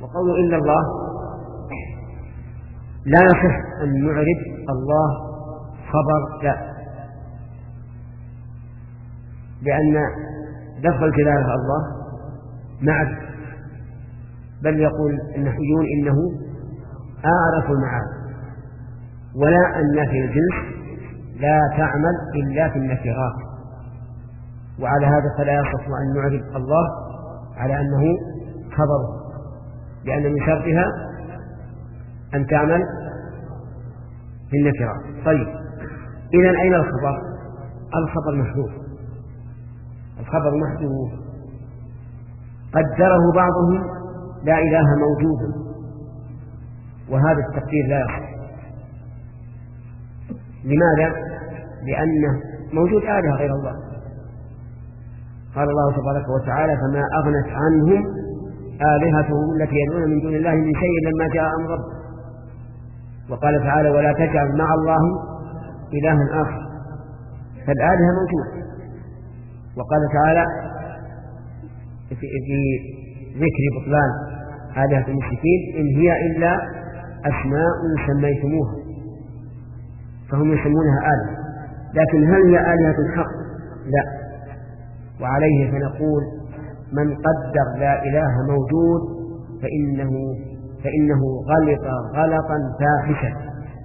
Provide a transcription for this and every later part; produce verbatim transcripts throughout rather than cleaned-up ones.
وقول إلا الله لا يصح أن نعرف الله خبر، لا، لأن لفظ الجلالة الله معرفة، بل يقول النحويون إنه أعرف المعارف، ولا النافي الجنس لا تعمل إلا في النكرات، وعلى هذا فلا يصح أن نعرف الله على أنه خبره، لأن من شرطها أن تعمل في النكرات. طيب، إذن أين الخبر؟ الخبر محذوف، الخبر محذوف قدره بعضهم لا إله موجود، وهذا التقدير لا يصح. لماذا؟ لأنه موجود آلهة غير الله. قال الله تبارك وتعالى: فما أغنت عنهم آلهتهم التي يدعون من دون الله من شيء لما جاء أمر ربك. وقال تعالى: ولا تجعل مع الله إلها آخر. فالآلهة موجودة. وقال تعالى في ذكر بطلان آلهة المشركين: إن هي إلا أسماء سميتموها، فهم يسمونها آلهة، لكن هل هي آلهة حق؟ لا. وعليه فنقول: من قدر لا إله موجود فإنه, فإنه غلط غلطا فاحشا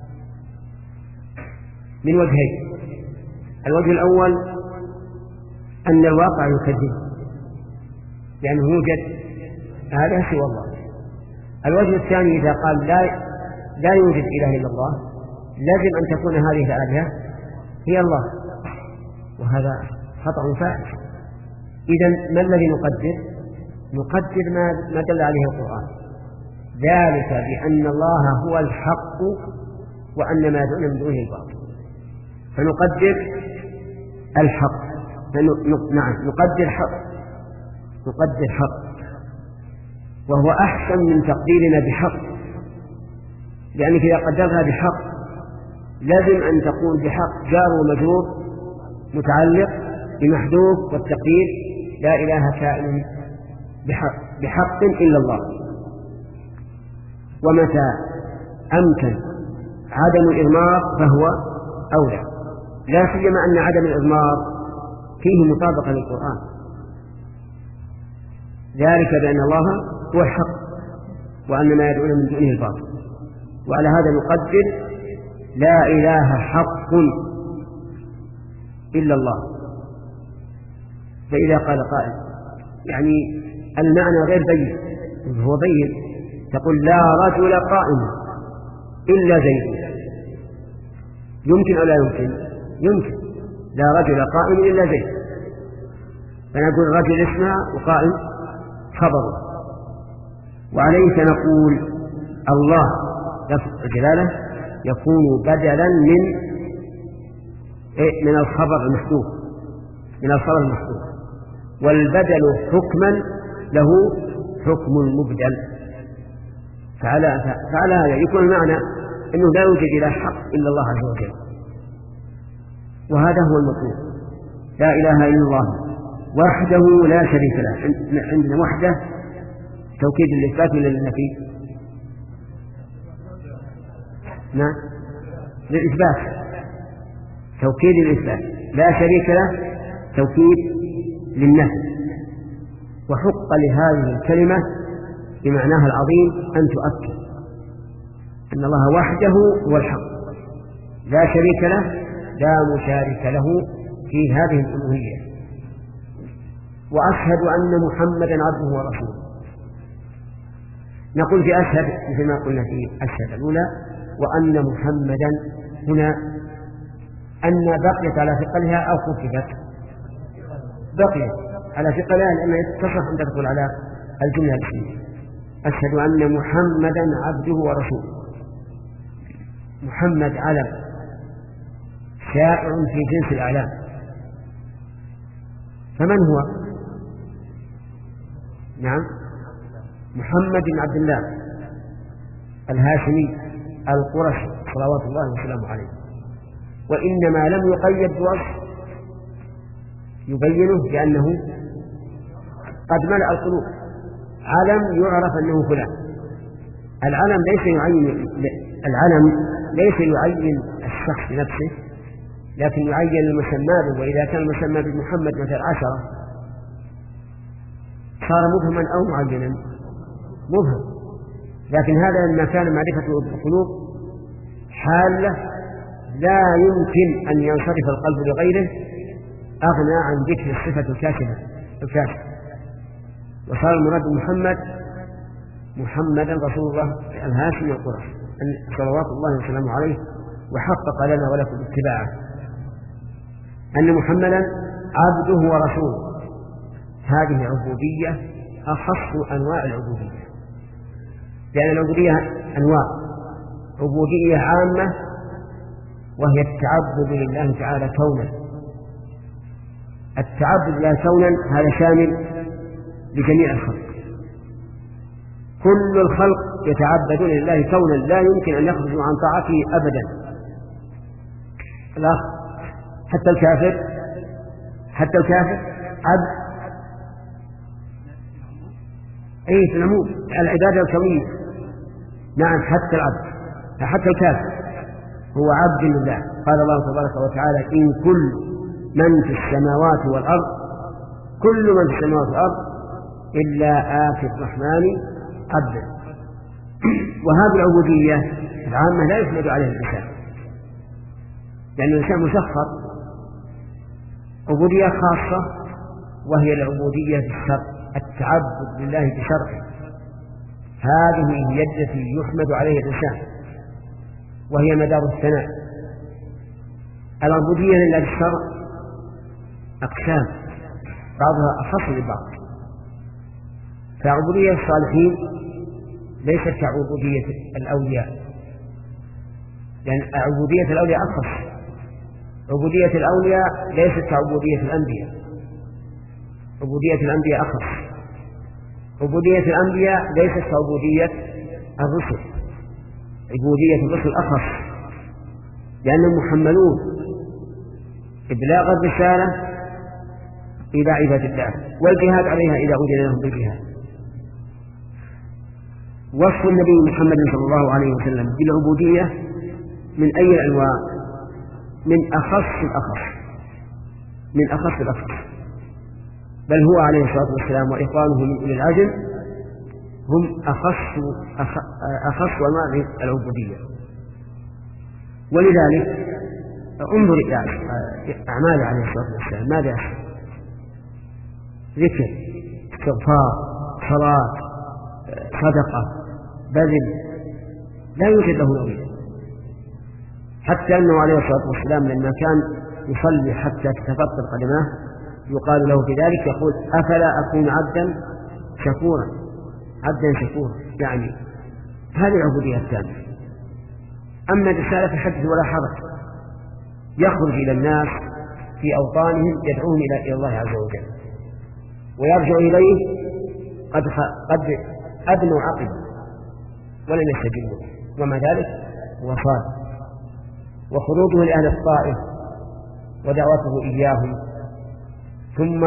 من وجهين. الوجه الأول أن الواقع يكذب، لأنه يوجد آلهة سوى الله. الوجه الثاني إذا قال لا, لا يوجد إله إلا الله، لازم أن تكون هذه الآلهة هي الله، وهذا خطأ فاحش. إذن ما الذي نقدر؟ نقدر ما دل عليه القرآن، ذلك بأن الله هو الحق وأن ما دون من دونه الباطل. فنقدر الحق، نعم نقدر حق، نقدر حق، وهو أحسن من تقديرنا بحق، لأنك إذا قدرنا بحق لازم أن تقول بحق جار ومجرور متعلق بمحذوف، والتقدير لا إله كائن بحق, بحق إلا الله. ومتى أمكن عدم الإضمار فهو أولى، لا سيما أن عدم الإضمار فيه مطابقة للقرآن، ذلك بأن الله هو الحق وأن ما يدعون من دونه الباطل. وعلى هذا نقدر لا إله حق إلا الله. فإذا قال قائل يعني المعنى غير بين، هو بين، تقول لا رجل قائم إلا زيد، يمكن أو لا يمكن؟ يمكن، لا رجل قائم إلا زيد، فنقول رجل اسمه وقائم خبره. وعليه فنقول الله لفظ الجلالة يكون بدلا من إيه؟ من الخبر المحذوف، من الخبر المحذوف، والبدل حكما له حكم المبدل. فعلى فعلى هذا يكون المعنى أنه لا يوجد إله حق إلا الله عز وجل، وهذا هو المطلوب. لا إله إلا الله وحده لا شريك له. عندنا وحده توكيد للإثبات ولا للنفي؟ نعم للإثبات، توكيد للإثبات. لا شريك له توكيد للنفي. وحق لهذه الكلمة بمعناها العظيم أن تؤكد أن الله وحده هو الحق، لا شريك له، لا مشارك له في هذه الألوهية. وأشهد أن محمدا عبده ورسوله. نقول في أشهد مثل ما قلنا في أشهد الأولى، وأن محمدا هنا أن بقيت على ثقلها أو خففت؟ بقيت على ثقلها، لأنها تصح أن تدخل على الجملة الاسمية. أشهد أن محمدا عبده ورسوله. محمد علم شائع في جنس الأعلام، فمن هو؟ نعم محمد بن عبد الله الهاشمي القرشي صلوات الله وسلامه عليه، وإنما لم يقيد بوصف يبينه لأنه قد ملأ القلوب. علم يعرف أنه فلان. العلم ليس يعين العلم ليس يعين الشخص نفسه، لكن يعين المسمى به. وإذا كان المسمى بمحمد مثل عشرة صار مبهما أو معينا مبهم. لكن هذا لما كان معرفته بالقلوب حالة لا يمكن أن ينصرف القلب لغيره أغنى عن ذكر الصفة الكاشفة الكاشفة وصار المراد محمد محمدا رسول الله الهاشمي القرشي صلوات الله وسلامه عليه، وحقق لنا ولكم اتباعه أن محمدا عبده ورسوله. هذه عبودية أخص أنواع العبودية، لأن العبودية أنواع: عبودية عامة وهي التعبد لله تعالى كونا. التعبد لله كونا هذا شامل لجميع الخلق، كل الخلق يتعبدون لله كونا، لا يمكن أن يخرجوا عن طاعته أبدا. لا حتى الكافر حتى الكافر عبد أي في العموم العبادة الكونية. نعم حتى العبد حتى الكافر هو عبد لله. قال الله تبارك وتعالى: إن كل من في السماوات والأرض كل من في السماوات والأرض إلا آتي الرحمن عبدا. وهذه العبودية العامة لا يحمد عليها الإنسان، لأن الإنسان مسخر. عبودية خاصة وهي العبودية في الشرع، التعبد لله بشرعه، هذه هي التي يحمد عليها الإنسان وهي مدار الثناء. العبودية لله بالشرع أقسام، بعضها أخص ببعض. فعبودية الصالحين ليست كعبودية الأولياء، لأن عبودية الأولياء أخص. عبودية الأولياء ليست كعبودية الأنبياء، عبودية الأنبياء أخص. عبودية الأنبياء ليست كعبودية الرسل، عبودية الرسل أخص، لأنهم محملون إبلاغ الرسالة إلى عباد الله والجهاد عليها إذا أذن لهم بالجهاد. وصف النبي محمد صلى الله عليه وسلم بالعبودية من أي الأنواع؟ من أخص الأخص من أخص الأخص بل هو عليه الصلاة والسلام وإخوانه من أولي العزم هم أخص أخص أنواع العبودية. ولذلك انظر إلى أعماله عليه الصلاة والسلام ماذا يحصل؟ ذكر، استغفار، صلاة، صدقة، بذل، لا يوجد له نظير. حتى أنه عليه الصلاة والسلام لما كان يصلي حتى تتفطر قدماه يقال له في ذلك يقول: أفلا أكون عبدا شكورا عبدا شكورا يعني هذه العبودية الثانية. أما الرسالة فحدث ولا حرج، يخرج إلى الناس في أوطانهم يدعوهم إلى الله عز وجل ويرجع إليه قد قد أدنوا عقبا ولم يستجيبوا، ومع ذلك هو صادق. وخروجه لأهل الطائف ودعوته إياهم ثم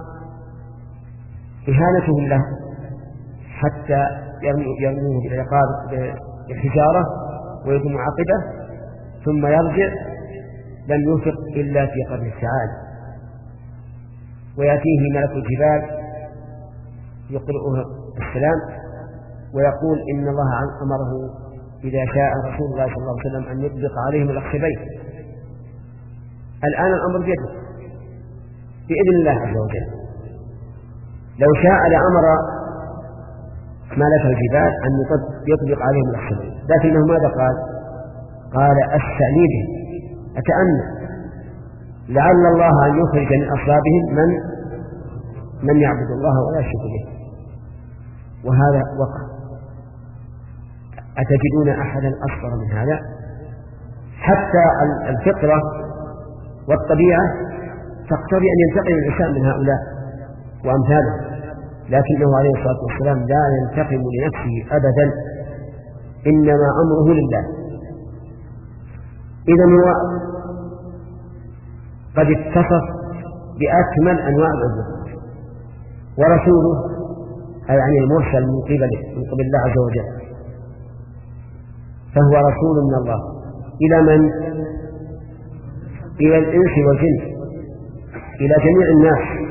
إهانتهم له حتى يرموه بالعقاب بالحجارة ويكون عقبه ثم يرجع لم يوفق إلا في قبر السعادة، ويأتيه ملك الجبال يقرأه السلام ويقول إن الله أمره إذا شاء رسول الله صلى الله عليه وسلم أن يطبق عليهم الأخشبين. الآن الأمر بيده بإذن الله عز وجل، لو شاء لأمر ملك الجبال أن يطبق عليهم الأخشبين، لكنه ماذا قال؟ قال: أستعني به، أتأنى لعل الله أن يخرج من أصلابهم من من يعبد الله ولا يشرك به. وهذا وقع. أتجدون أحدا أصغر من هذا؟ حتى الفطرة والطبيعة تقتضي أن ينتقم الإنسان من هؤلاء وأمثالهم، لكنه عليه الصلاة والسلام لا ينتقم لنفسه أبدا، إنما أمره لله. إذن هو قد اتصف بأكمل أنواع العبودية، ورسوله أي يعني المرسل من قبل من قبل الله عز وجل، فهو رسول من الله إلى من؟ إلى الإنس والجن، إلى جميع الناس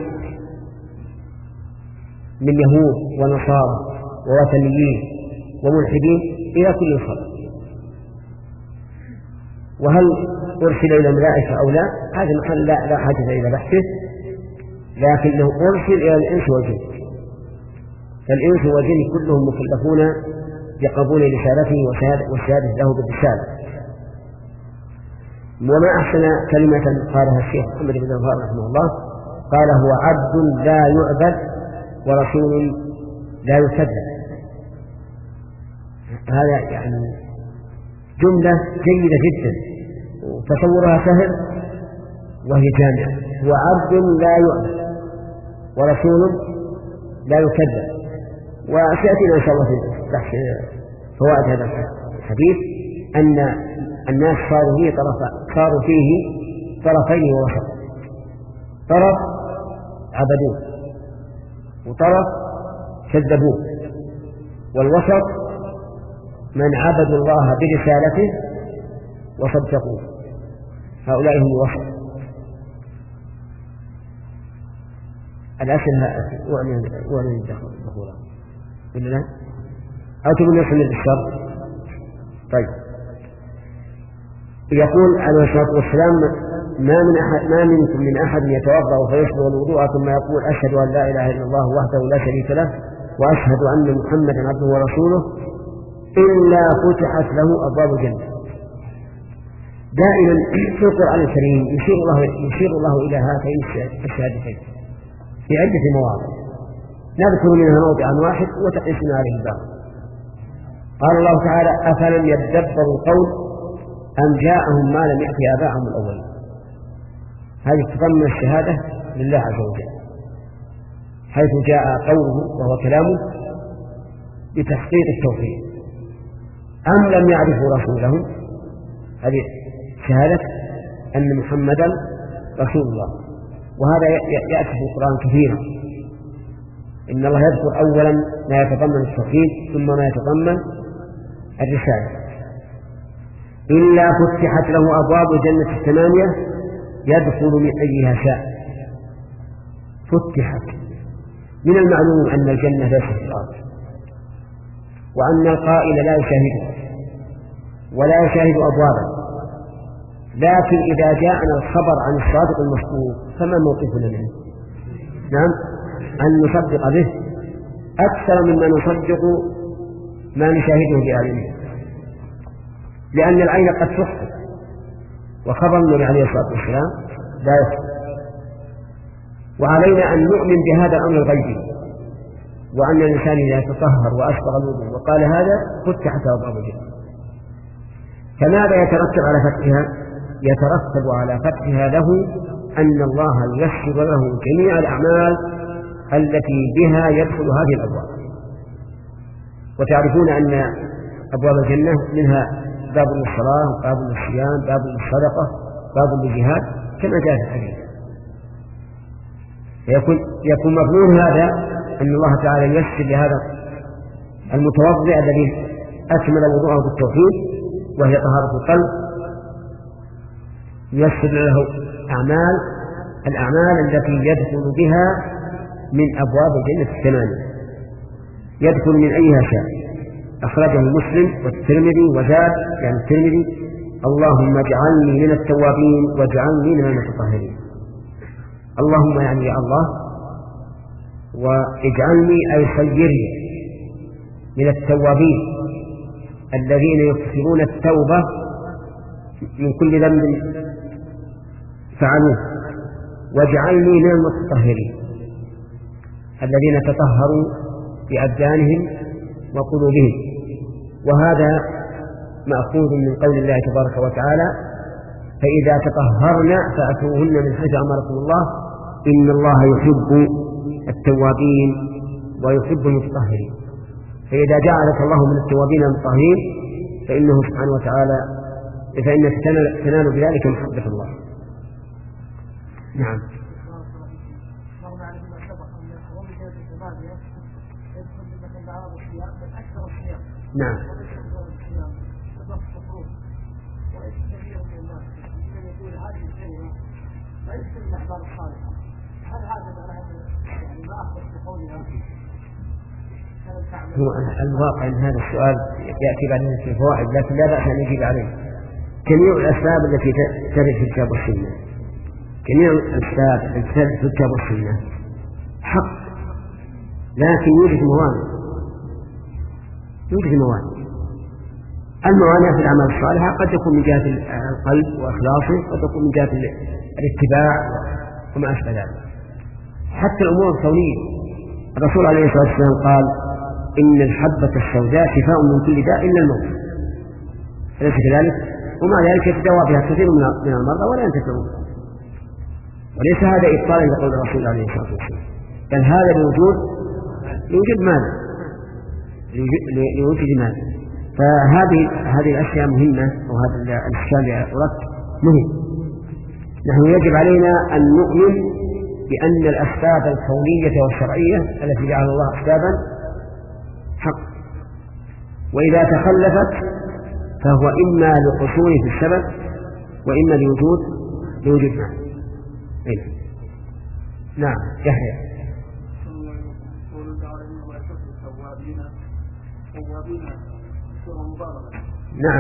من يهود ونصارى ووثنيين وملحدين، إلى كل الخلق. وهل أرسل إلى الملائكة أو لا؟ هذا محل لا, لا حاجة إلى بحثه، لكنه أرسل إلى الإنس والجن، فالإنس والجن كلهم مكلفون بقبول رسالته والشهادة له بالرسالة. وما أحسن كلمة قالها الشيخ محمد بن الوهاب رحمه الله، قال: هو عبد لا يعبد ورسول لا يكذب. هذا يعني جملة جيدة جدا، وتصورها سهل وهي جامعة. هو عبد لا يعبد ورسول لا يكذب. وسيأتينا إن شاء الله في بحث فوائد هذا الحديث أن الناس صاروا فيه طرف صاروا فيه طرفين ووسط، طرف عبدوه وطرف كذبوه، والوسط من عبدوا الله برسالته وصدقوه، هؤلاء هم الوسط. الأسئلة وأن الدخول ولا لا؟ أو تقول نفس الشر. طيب، يقول عليه الصلاة والسلام: ما من أحد ما منكم من أحد يتوضأ فيصبغ الوضوء ثم يقول: أشهد أن لا إله إلا الله وحده لا شريك له وأشهد أن محمدا عبده ورسوله إلا فتحت له أبواب الجنة. دائما في القرآن الكريم يشير الله يشير الله إلى هاتين الشهادتين في عدة مواضع، نذكر منها موضعا واحد وتقيسنا عليه الباقي. قال الله تعالى: أفلم يدبروا القول أم جاءهم ما لم يأت آباءهم الأولين. هذه تضمن الشهادة لله عز وجل، حيث جاء قوله وهو كلامه بتحقيق التوحيد. أم لم يعرفوا رسولهم، هذه شهادة أن محمدا رسول الله. وهذا يأتي في القرآن كثيرا، إن الله يذكر أولا ما يتضمن التوحيد ثم ما يتضمن الرسالة. إلا فتحت له أبواب الجنة الثمانية يدخل من أيها شاء. فتحت، من المعلوم أن الجنة ليست في الأرض، وأن القائل لا يشاهدها ولا يشاهد أبوابا، لكن إذا جاءنا الخبر عن الصادق المصدوق فما موقفنا منه؟ نعم، أن نصدق به أكثر مما نصدق ما نشاهده بأعيننا، لأن العين قد تخطئ، وخبر النبي عليه الصلاة والسلام لا يخطئ. وعلينا أن نؤمن بهذا الأمر الغيبي، وأن الإنسان إذا تطهر وأسبغ الوضوء وقال هذا فتحت أبواب الجنة. فماذا يترتب على فتحها؟ يترتب على فتحها له أن الله ييسر له جميع الأعمال التي بها يدخل هذه الأبواب. وتعرفون أن أبواب الجنة منها باب للصلاة، باب للصيام، باب للصدقة، باب للجهاد، كما جاء في الحديث. يكون يكون مضمون هذا أن الله تعالى ييسر لهذا المتوضئ الذي أكمل وضوءه بالتوحيد وهي طهارة القلب، ييسر له أعمال الأعمال التي يدخل بها من أبواب الجنة الثمانية، يدخل من أيها شاء. أخرجه مسلم والترمذي وزاد يعني الترمذي: اللهم اجعلني من التوابين واجعلني من المتطهرين. اللهم يعني يا الله، واجعلني أي صيرني من التوابين الذين يكثرون التوبة من كل ذنب فعلوه، واجعلني من المتطهرين الذين تطهروا بأبدانهم وقلوبهم. وهذا مأخوذ من قول الله تبارك وتعالى: فإذا تطهرن فأتوهن من حيث أمركم الله إن الله يحب التوابين ويحب المتطهرين. فإذا جعلك الله من التوابين المتطهرين فإنه سبحانه وتعالى فإنك تنال بذلك محبة الله. نعم. نعم. هو الواقع أن هذا السؤال يأتي بعدين في الفوائد، لكن لا بأس أن يجيب عليه. جميع الأسباب التي ترد في الكتاب والسنة، جميع الأسباب التي ترد في الكتاب والسنة حق، لكن يوجد موانع. يوجد موانع. الموانع في الأعمال الصالحة قد تكون من جهة القلب وإخلاصه، قد تكون من جهة الاتباع وما أشبه ذلك. حتى الأمور الكونية، الرسول عليه الصلاة والسلام قال: إن الحبة السوداء شفاء من كل داء إلا الموت. أليس كذلك؟ ومع ذلك يتداوى بها كثير من المرضى ولا ينتفعون. وليس هذا إبطالا لقول الرسول عليه الصلاة والسلام، بل هذا لوجود لوجود ماذا؟ لوجود ماذا؟ فهذه هذه الأشياء مهمة، وهذا الإشكال أردت مهم. نحن يجب علينا أن نؤمن بأن الأسباب الكونية والشرعية التي جعل الله أسبابا حق، وإذا تخلفت فهو إما لقصور في السبب وإما لوجود لوجود معنى. إيه؟ نعم. يحيى. نعم.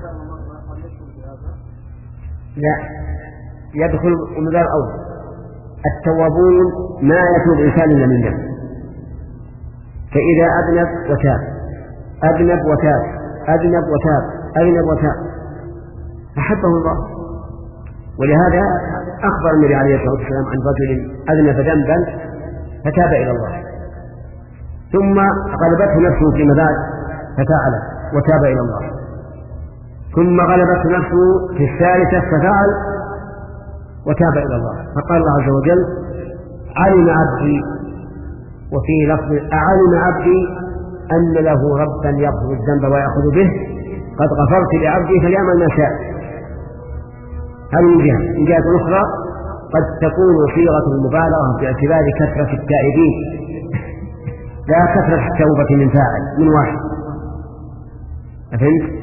لا يدخل المدار أول. التوابون ما يتوب الإنسان إلا من ذنب، فإذا أذنب وتاب أذنب وتاب أذنب وتاب أذنب وتاب أحبه الله. ولهذا أخبر النبي عليه الصلاة والسلام عن رجل أذنب ذنبا فتاب إلى الله، ثم غلبته نفسه في مباد ففعل وتاب إلى الله، ثم غلبته نفسه في الثالثة ففعل وتاب إلى الله. فقال الله عز وجل: علم عبدي، وفي لفظ أعلم عبدي أن له ربا يغفر الذنب ويأخذ به، قد غفرت لعبدي فليعمل ما شاء. هذه من جهة. من جهة أخرى قد تكون صيغة المبالغة باعتبار كثرة التائبين، لا كثرة التوبة من فاعل من واحد. أفهمت؟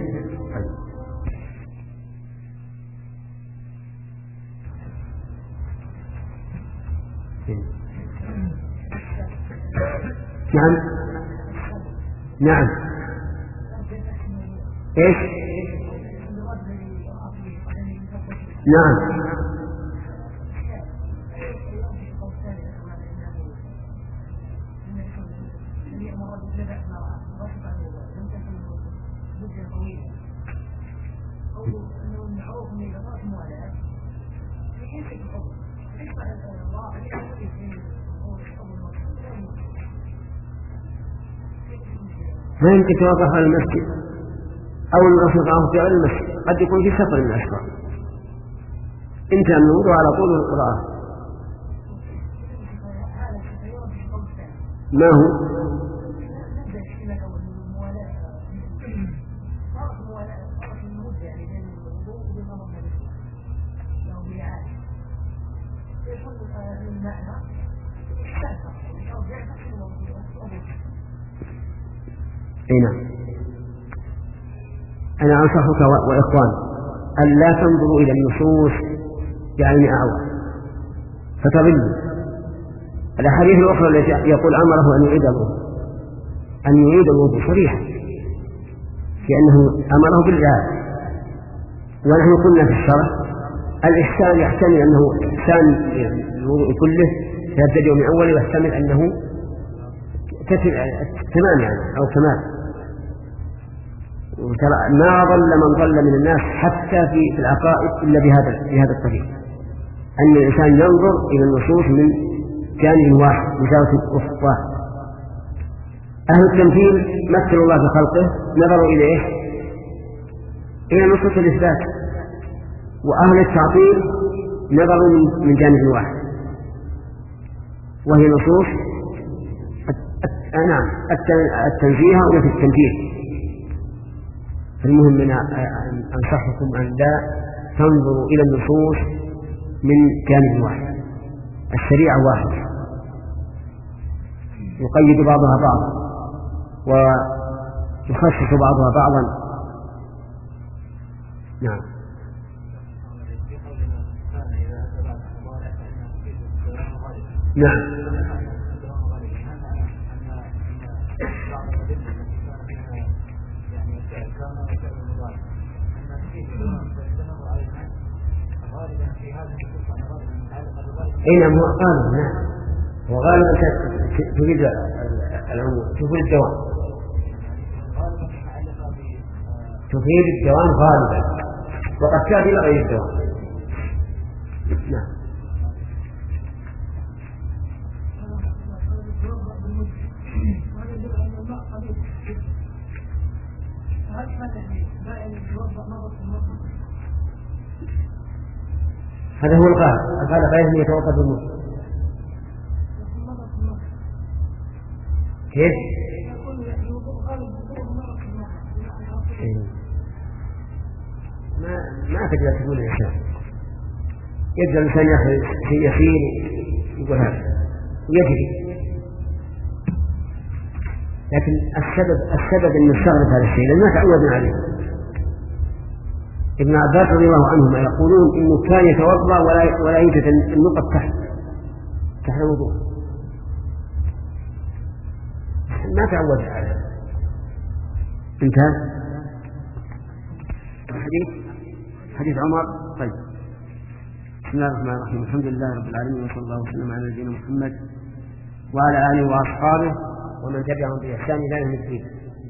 نعم. نعم. ايش؟ نعم. ما يمكن توقف على المسجد أو الرسول في على المسجد، قد يكون في سفر من الأشخاص، انتهى النور على طول القراءة. ما هو؟ اي نعم. انا انصحك واخوان ان لا تنظروا الى النصوص بعين اعور فتضلوا. الاحاديث الاخرى التي يقول امره ان يعيد الوضوء ان يعيد الوضوء صريحا، لانه امره بالجهاد. ونحن قلنا في الشرع الاحسان يحتمل انه احسان الوضوء كله فيبتدئ من اوله، ويحتمل انه تمام يعني او كمال. وترى ما ضل من ضل من الناس حتى في العقائد إلا بهذا بهذا الطريق، أن الإنسان ينظر إلى النصوص من جانب واحد من زاوية واحد. أهل التمثيل مثل الله في خلقه نظروا إلى إيش؟ إلى نصوص الإثبات. وأهل التعطيل نظروا من جانب واحد، وهي نصوص نعم التنزيه ونفي التمثيل. المهم من أنصحكم أن لا تنظروا إلى النصوص من جانب واحد، الشريعة واحدة يقيد بعضها بعضا، يخصص بعضها بعضا. نعم. نعم. اي نعم هو غالبا. نعم وغالبا تفيد العموم، تفيد الدوام، تفيد الدوام غالبا، وقد تأتي لغير الدوام. نعم. هذا هو الغالب، الغالب غير يتوضا بالماء. كيف؟ ما ما تقدر تقول الإنسان، يقدر الإنسان يأخذ شيء يسير يقول هذا ويجري، لكن السبب السبب أن نستغرب هذا الشيء لأن ما تعودنا عليه. ابن عباس رضي الله عنهما يقولون إنه كان يتوضأ ولا ولا يوجد النقط تحت تحت الوضوء، ما تعود على هذا. انتهى الحديث. حديث عمر. طيب بسم الله الرحمن الرحيم، الحمد لله رب العالمين، وصلى الله وسلم على نبينا محمد وعلى آله وأصحابه ومن تبعهم بإحسان إلى يوم الدين.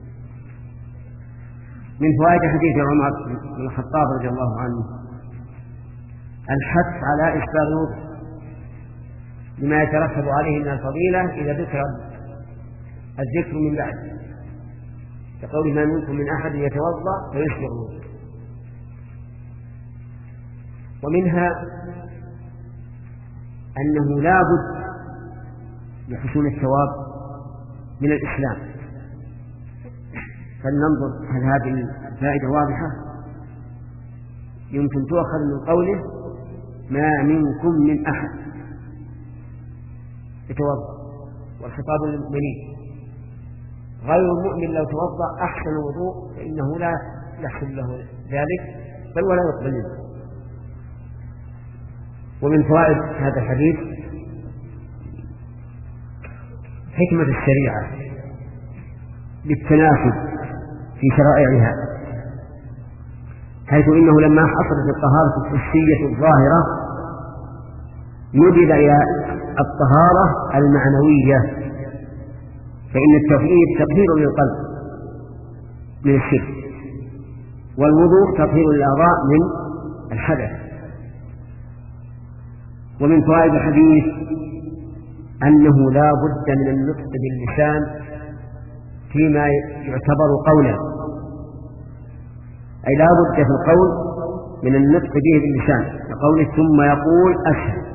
من فوائد حديث عمر بن الخطاب رضي الله عنه الحث على إسباغ الوضوء لما يترتب عليه من الفضيلة إذا ذكر الذكر من بعد، كقول ما منكم من أحد يتوضأ فيسبغ الوضوء. ومنها أنه لا بد لحصول الثواب من الإسلام. فلننظر هل هذه الفائدة واضحة؟ يمكن تؤخذ من قوله ما منكم من أحد يتوضأ، والخطاب للمؤمنين. غير المؤمن لو توضأ أحسن الوضوء فإنه لا يحصل له ذلك بل ولا يقبل منه. ومن فوائد هذا الحديث حكمة الشريعة بالتناسب في شرائعها، حيث إنه لما حصلت الطهارة الحسية الظاهرة ندب إلى الطهارة المعنوية، فإن التوحيد تطهير للقلب من الشرك، والوضوء تطهير الأعضاء من الحدث. ومن فوائد الحديث أنه لا بد من النطق باللسان فيما يعتبر قولا، أي لا بد في القول من النطق به باللسان، كقوله ثم يقول أشهد،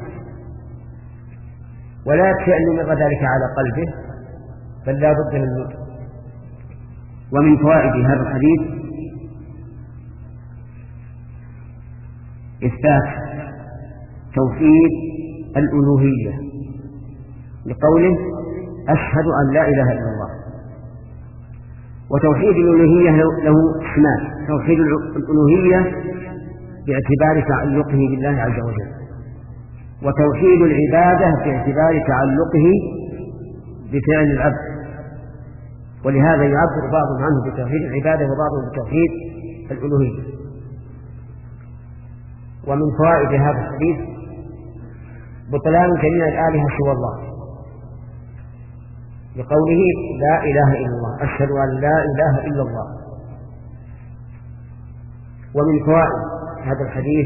ولا يكفي أن يمر ذلك على قلبه بل لا بد من النطق. ومن فوائد هذا الحديث إثبات توحيد الألوهية لقوله أشهد أن لا إله إلا الله. وتوحيد الألوهية له اسمان: توحيد الألوهية باعتبار تعلقه بالله عز وجل، وتوحيد العبادة باعتبار تعلقه بفعل العبد، ولهذا يعبر بعضهم عنه بتوحيد العبادة وبعضهم بتوحيد الألوهية. ومن فوائد هذا الحديث بطلان جميع الآلهة سوى الله، بقوله لا إله إلا الله، أشهد أن لا إله إلا الله. ومن فوائد هذا الحديث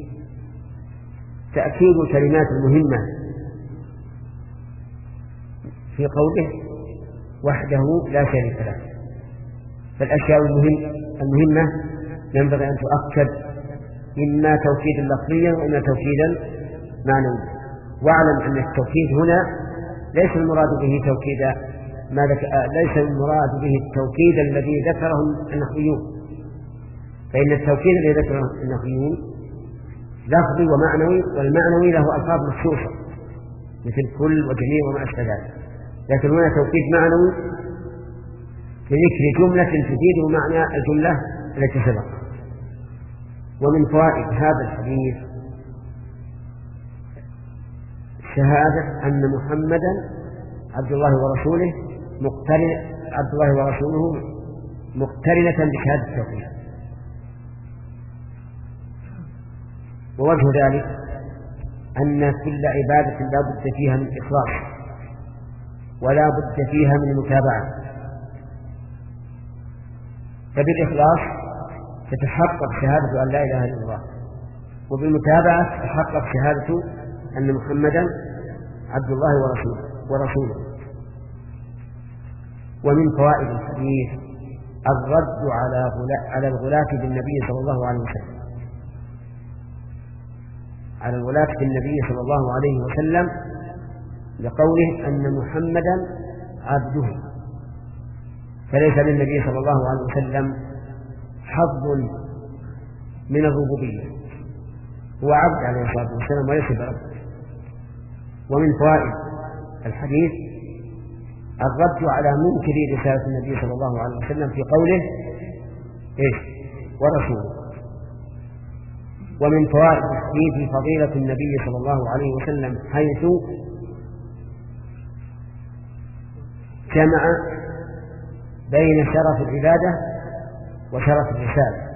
تأكيد الكلمات المهمة في قوله وحده لا شريك له، فالأشياء المهم المهمة ينبغي أن تؤكد، إما توكيدا لفظيا وإما توكيدا معنويا. واعلم أن التوكيد هنا ليس المراد به توكيد ما ذك... ليس المراد به التوكيد الذي ذكره النحويون، فإن التوكيد الذي ذكره النحويون لفظي ومعنوي، والمعنوي له ألفاظ مخصوصة مثل كل وجميع وما أشبه ذلك، لكن هنا توكيد معنوي بذكر جملة تفيد معنى الجملة التي سبق. ومن فوائد هذا الحديث شهادة أن محمدا عبد الله ورسوله مقترن عبد الله ورسوله مقترنة بشهادة التوحيد. ووجه ذلك أن كل عبادة لا بد فيها من إخلاص ولا بد فيها من متابعة، فبالإخلاص تتحقق شهادة أن لا إله إلا الله، وبالمتابعة تتحقق شهادة أن محمدا عبد الله ورسوله ورسوله. ومن فوائد الحديث الرد على على الغلاة بالنبي صلى الله عليه وسلم على الغلاة بالنبي صلى الله عليه وسلم لقوله أن محمدا عبده، فليس للنبي صلى الله عليه وسلم حظ من الربوبية، هو عبد عليه الصلاة والسلام وليس برب. ومن فوائد الحديث الرد على منكر رسالة النبي صلى الله عليه وسلم في قوله إيش ورسوله. ومن فوائد الحديث فضيلة النبي صلى الله عليه وسلم حيث جمع بين شرف العبادة وشرف الرسالة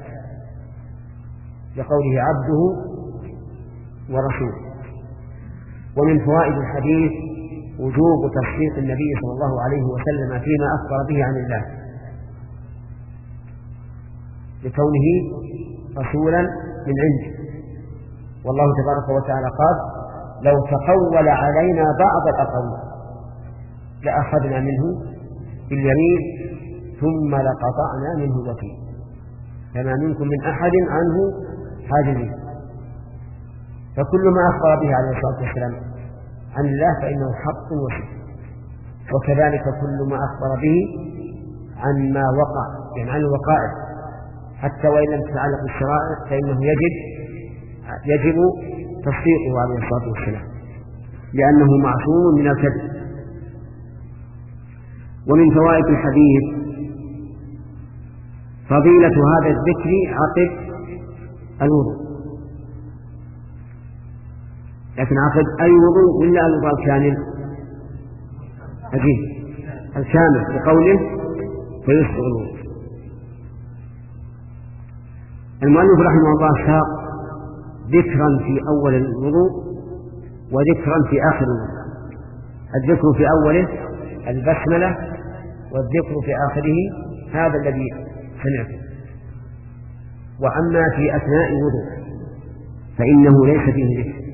لقوله عبده ورسوله. ومن فوائد الحديث وجوب تصديق النبي صلى الله عليه وسلم فيما أخبر به عن الله لكونه رسولا من عنده، والله تبارك وتعالى قال لو تقول علينا بعض الأقاويل لأخذنا منه باليمين ثم لقطعنا منه الوتين فما منكم من أحد عنه حاجزين. فكل ما أخبر به عليه الصلاة والسلام عن الله فإنه حق وصف، وكذلك كل ما أخبر به عن ما وقع يعني عن الوقائع حتى وإن لم تتعلق بالشرائع فإنه يجب يجب تصديقه عليه الصلاة والسلام لأنه معصوم من الكذب. ومن فوائد الحديث فضيلة هذا الذكر عقب الوضوء، لكن عقب أي وضوء إلا الوضوء الكامل أجيب الكامل بقوله فيسبغ الوضوء. المؤلف رحمه الله ساق ذكرا في أول الوضوء وذكرا في آخر الوضوء. الذكر في أوله البسملة والذكر في آخره هذا الذي سمعته. وأما في أثناء الوضوء فإنه ليس فيه ذكر،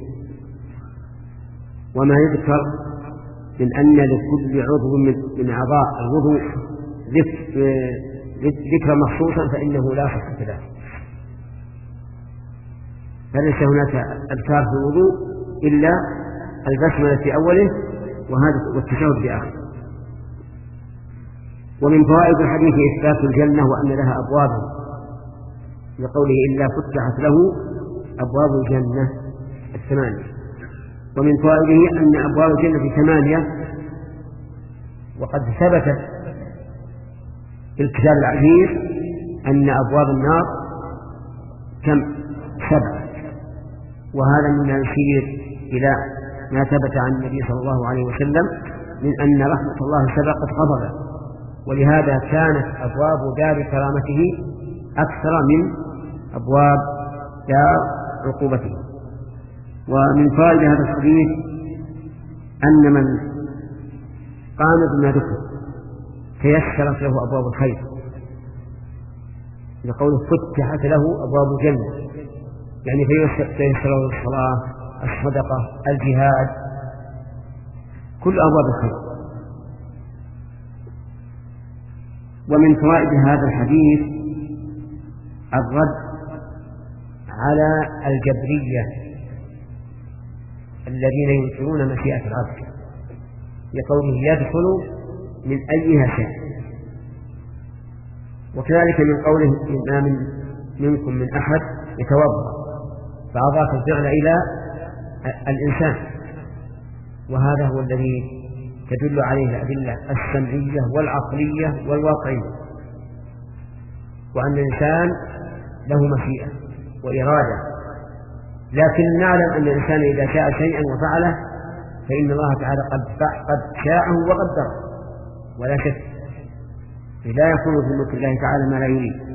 وما يذكر من أن لكل عضو من أعضاء الوضوء ذكر مخصوصا فإنه لا صحة له، فليس هناك أذكار في الوضوء إلا البسملة في أوله وهذا والتشهد في آخره. ومن فوائد الحديث إثبات الجنة وأن لها أبوابا لقوله إلا فتحت له أبواب الجنة الثمانية. ومن فوائده أن أبواب الجنة ثمانية، وقد ثبتت في الكتاب العزيز أن أبواب النار كم سبعة، وهذا مما يشير إلى ما ثبت عن النبي صلى الله عليه وسلم من أن رحمة الله سبقت غضبه، ولهذا كانت أبواب دار كرامته أكثر من أبواب دار عقوبته. ومن فائدة هذا الحديث أن من قام بما ذكر تيسرت له أبواب الخير لقوله فتحت له أبواب الجنة، يعني تيسر له الصلاة الصدقة الجهاد كل أبواب الخير. ومن فوائد هذا الحديث الرد على الجبرية الذين ينكرون مشيئة العبد لقوله يدخل من أيها شاء، وكذلك من قوله ما من منكم من أحد يتوضأ فأضاف الفعل إلى الإنسان، وهذا هو الذي تدل عليه الأدلة السمعية والعقلية والواقعية، وأن الإنسان له مشيئة وإرادة، لكن نعلم أن الإنسان إذا شاء شيئا وفعله فإن الله تعالى قد قد شاءه وقدره ولا شك، لا يكون في ملك الله تعالى ما لا يريد.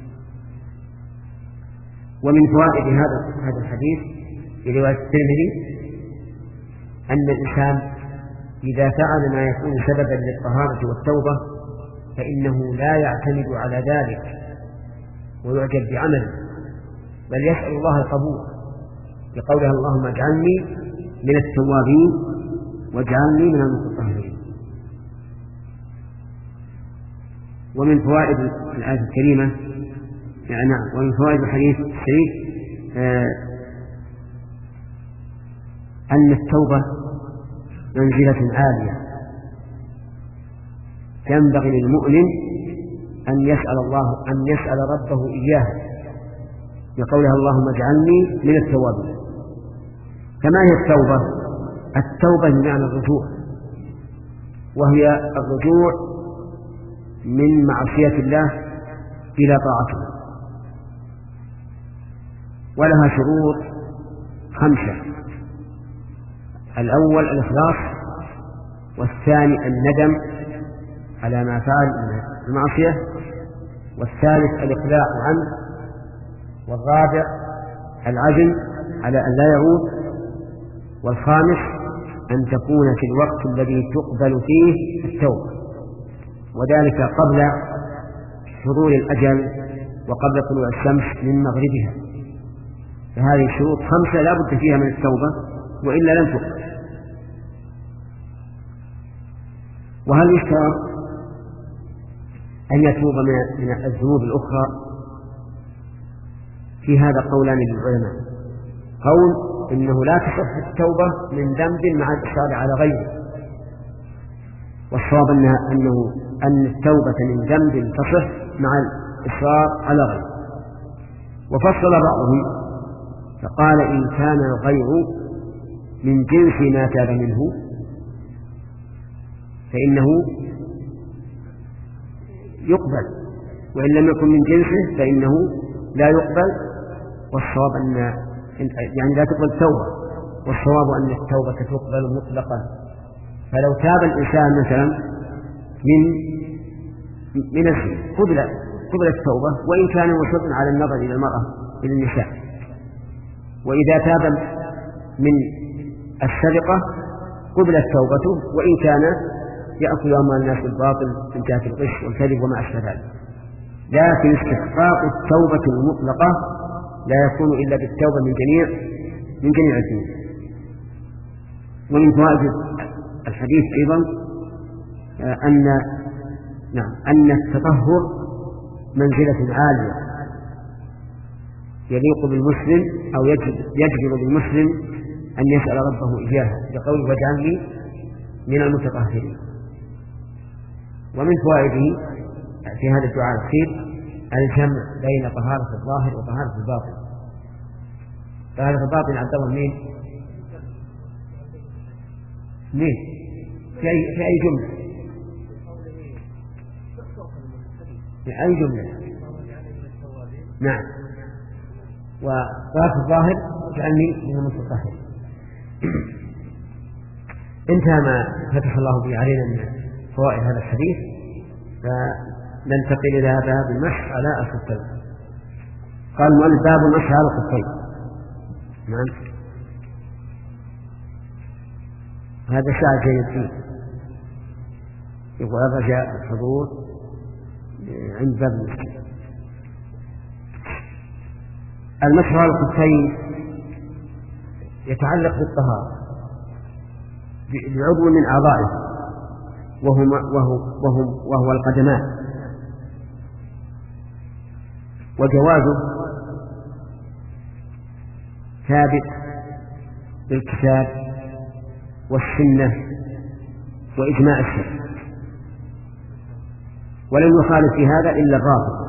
ومن فوائد هذا هذا الحديث في رواية الترمذي أن الإنسان إذا فعل ما يكون سببا للطهارة والتوبة فإنه لا يعتمد على ذلك ويعجب بعمله، بل يسأل الله القبول بقولها اللهم اجعلني من التوابين واجعلني من المتطهرين. ومن فوائد الآية الكريمة يعني ومن فوائد الحديث الشريف آه أن التوبة منزلة عالية، ينبغي للمؤمن أن يسأل الله أن يسأل ربه إياها بقولها اللهم اجعلني من التوابين. كما هي التوبة؟ التوبة بمعنى الرجوع، وهي الرجوع من معصية الله إلى طاعته، ولها شروط خمسة: الأول الإخلاص، والثاني الندم على ما فعل من المعصية، والثالث الإقلاع عنه، والرابع العزم على أن لا يعود، والخامس أن تكون في الوقت الذي تقبل فيه التوبة، وذلك قبل حضور الأجل وقبل طلوع الشمس من مغربها. فهذه الشروط خمسة لا بد فيها من التوبة وإلا لم تقبل. وهل يشترط أن يتوب من الذنوب الأخرى؟ في هذا قولان للعلماء: قول إنه لا تصح التوبة من ذنب مع الإصرار على غيره، والصواب أنه أن التوبة من ذنب تصح مع الإصرار على غيره. وفصل بعضهم فقال إن كان الغير من جنس ما تاب منه فإنه يقبل، وإن لم يكن من جنسه فإنه لا يقبل. والصواب أن يعني لا تقبل التوبة، والصواب أن التوبة تقبل مطلقا. فلو تاب الإنسان مثلا من من الزنا قبل قبل التوبة وإن كان مصرا على النظر إلى المرأة إلى النساء. وإذا تاب من السرقة قبلت توبته وإن كان يأكل أموال الناس بالباطل من جهة الغش والكذب وما أشبه ذلك. لكن استحقاق التوبة المطلقة لا يكون إلا بالتوبة من جميع من جميع الذنوب. ومن فوائد الحديث أيضا أن نعم أن التطهر منزلة عالية يليق بالمسلم أو يجب بالمسلم أن يسأل ربه إياها بقوله واجعلني من المتطهرين. ومن فوائده في هذا الدعاء الخير الجمع بين طهارة الظاهر وطهارة الباطن. طهارة الباطن عبد الله مين؟ مين؟ في أي في أي جملة؟ في أي جملة؟ نعم. وطهارة الظاهر اجعلني من المتطهرين. انتهى ما فتح الله به علينا من فوائد هذا الحديث، فننتقل إلى باب المسح على الخفين. قال المؤلف باب المسح على الخفين. نعم هذا شاء جيد فيه، يقول رجاء الحضور عند باب المسح. المسح على الخفين يتعلق بالطهارة بعضو من أعضائه وهو, وهو, وهو, وهو القدمان، وجوازه ثابت بالكتاب والسنة وإجماع السلف، ولم يخالف في هذا إلا الرافضة،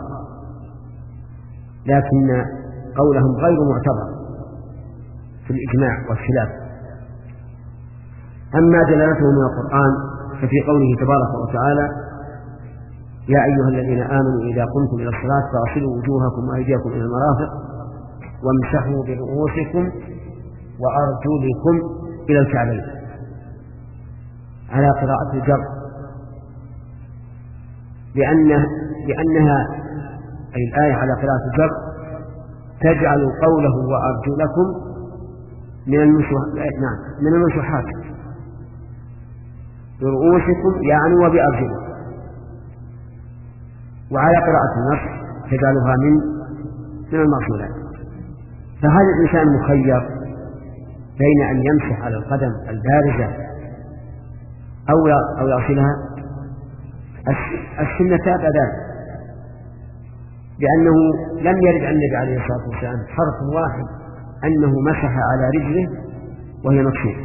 لكن قولهم غير معتبر في الإجماع والخلاف. أما دلالته من القرآن ففي قوله تبارك وتعالى يا أيها الذين آمنوا إذا قمتم إلى الصلاة فاغسلوا وجوهكم وأيديكم إلى المرافق وامسحوا برؤوسكم وأرجلكم إلى الكعبين على قراءة الجر، لأنه لأنها أي الآية على قراءة الجر تجعل قوله وأرجلكم من المشوحات نعم من المشوحات برؤوسكم يعني وبأرجلكم، وعلى قراءة النص تجعلها من من المغسولات. فهذا الإنسان مخير بين أن يمسح على القدم البارزة أو أو يغسلها. السنة تابع ذلك، لأنه لم يرد عن النبي عليه الصلاة والسلام حرف واحد أنه مسح على رجله وهي مكسورة،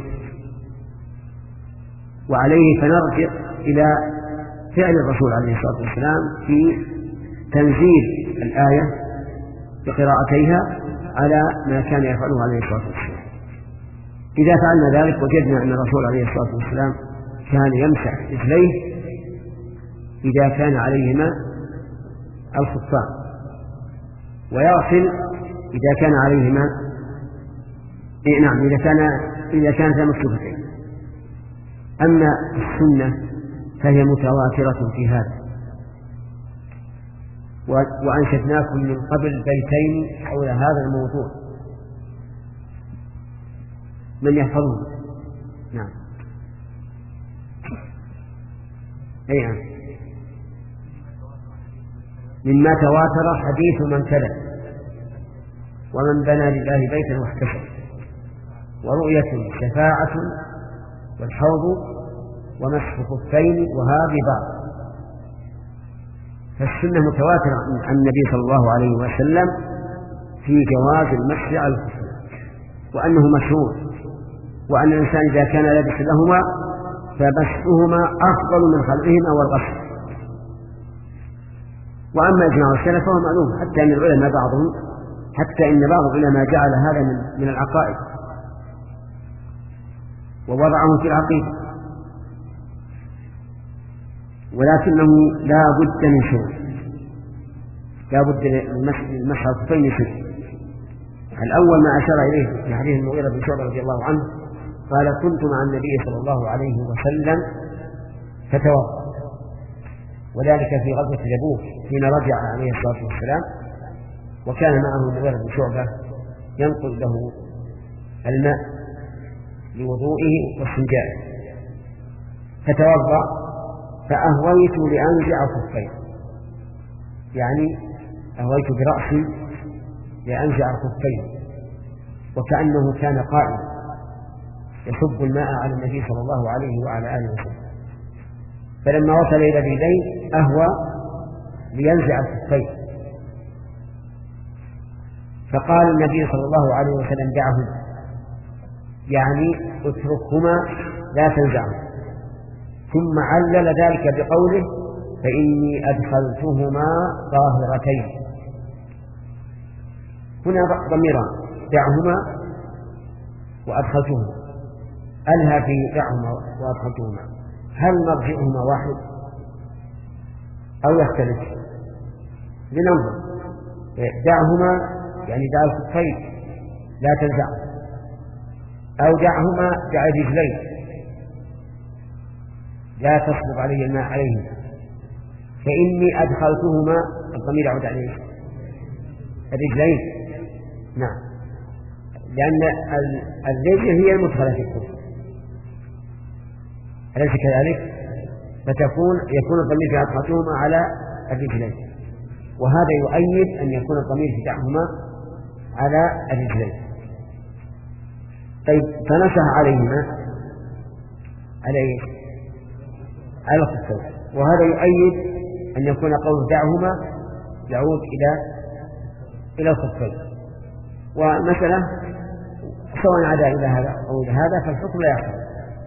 وعليه فنرجع إلى فعل الرسول عليه الصلاة والسلام في تنزيل الآية بقراءتيها على ما كان يفعله عليه الصلاة والسلام. إذا فعلنا ذلك وجدنا أن الرسول عليه الصلاة والسلام كان يمسح رجليه إذا كان عليهما الخفان، ويغسل إذا كان عليهما إيه نعم إذا كان إذا كانتا مكشوفتين. أما السنة فهي متواترة في هذا، وأنشدناكم من قبل بيتين حول هذا الموضوع من يحفظون. نعم أي نعم مما تواتر حديث من كذب ومن بنى لله بيتا واحتسب ورؤية شفاعة والحوض ومسح خفين وهذه بعض. فالسنة متواترة عن النبي صلى الله عليه وسلم في جواز المسح على الخفين، وأنه مشروع، وأن الإنسان إذا كان لابس لهما فمسحهما أفضل من خلعهما والغسل. وأما إجماع السلف فهو معلوم، حتى أن العلماء بعضهم حتى إن بعض العلماء جعل هذا من, من العقائد ووضعه في العقيدة، ولكنه لا بد من شروط، لا بد من المسح على الخفين شروط. الأول ما أشار إليه في حديث المغيرة بن شعبة رضي الله عنه قال كنت مع النبي صلى الله عليه وسلم فتوضأ، وذلك في غزوة تبوك حين رجع عليه الصلاة والسلام، وكان معه المغيرة بن شعبة ينقل له الماء لوضوئه واستنجائه، فتوضأ فأهويت لأنزع الخفين، يعني أهويت برأسي لأنزع الخفين، وكأنه كان قائم يصب الماء على النبي صلى الله عليه وعلى آله وسلم. فلما وصل إلى اليدين أهوى لينزع الخفين، فقال النبي صلى الله عليه وسلم دعهما، يعني اتركهما لا تنزعهما، ثم علل ذلك بقوله فإني أدخلتهما طاهرتين. هنا ضميران دعهما وأدخلتهما، ألها في دعهما وأدخلتهما، هل مرجعهما واحد أو يختلف؟ لننظر. دعهما يعني دع الخفين لا تنزع، أو دعهما دع الرجلين لا تصب علي الماء عليهما. فإني أدخلتهما الضمير يعود عليه الرجلين، نعم، لأن الرجل هي المدخلة في الكفر، أليس كذلك؟ فتكون يكون الضمير في أدخلتهما على الرجلين، وهذا يؤيد أن يكون الضمير في دعهما على الرجلين. طيب فنسح عليهما عليه على الخفين، وهذا يؤيد أن يكون قول دعهما يعود إلى إلى الخفين. ومثلا سواء عدا إلى هذا أو إلى هذا فالحكم لا يحصل.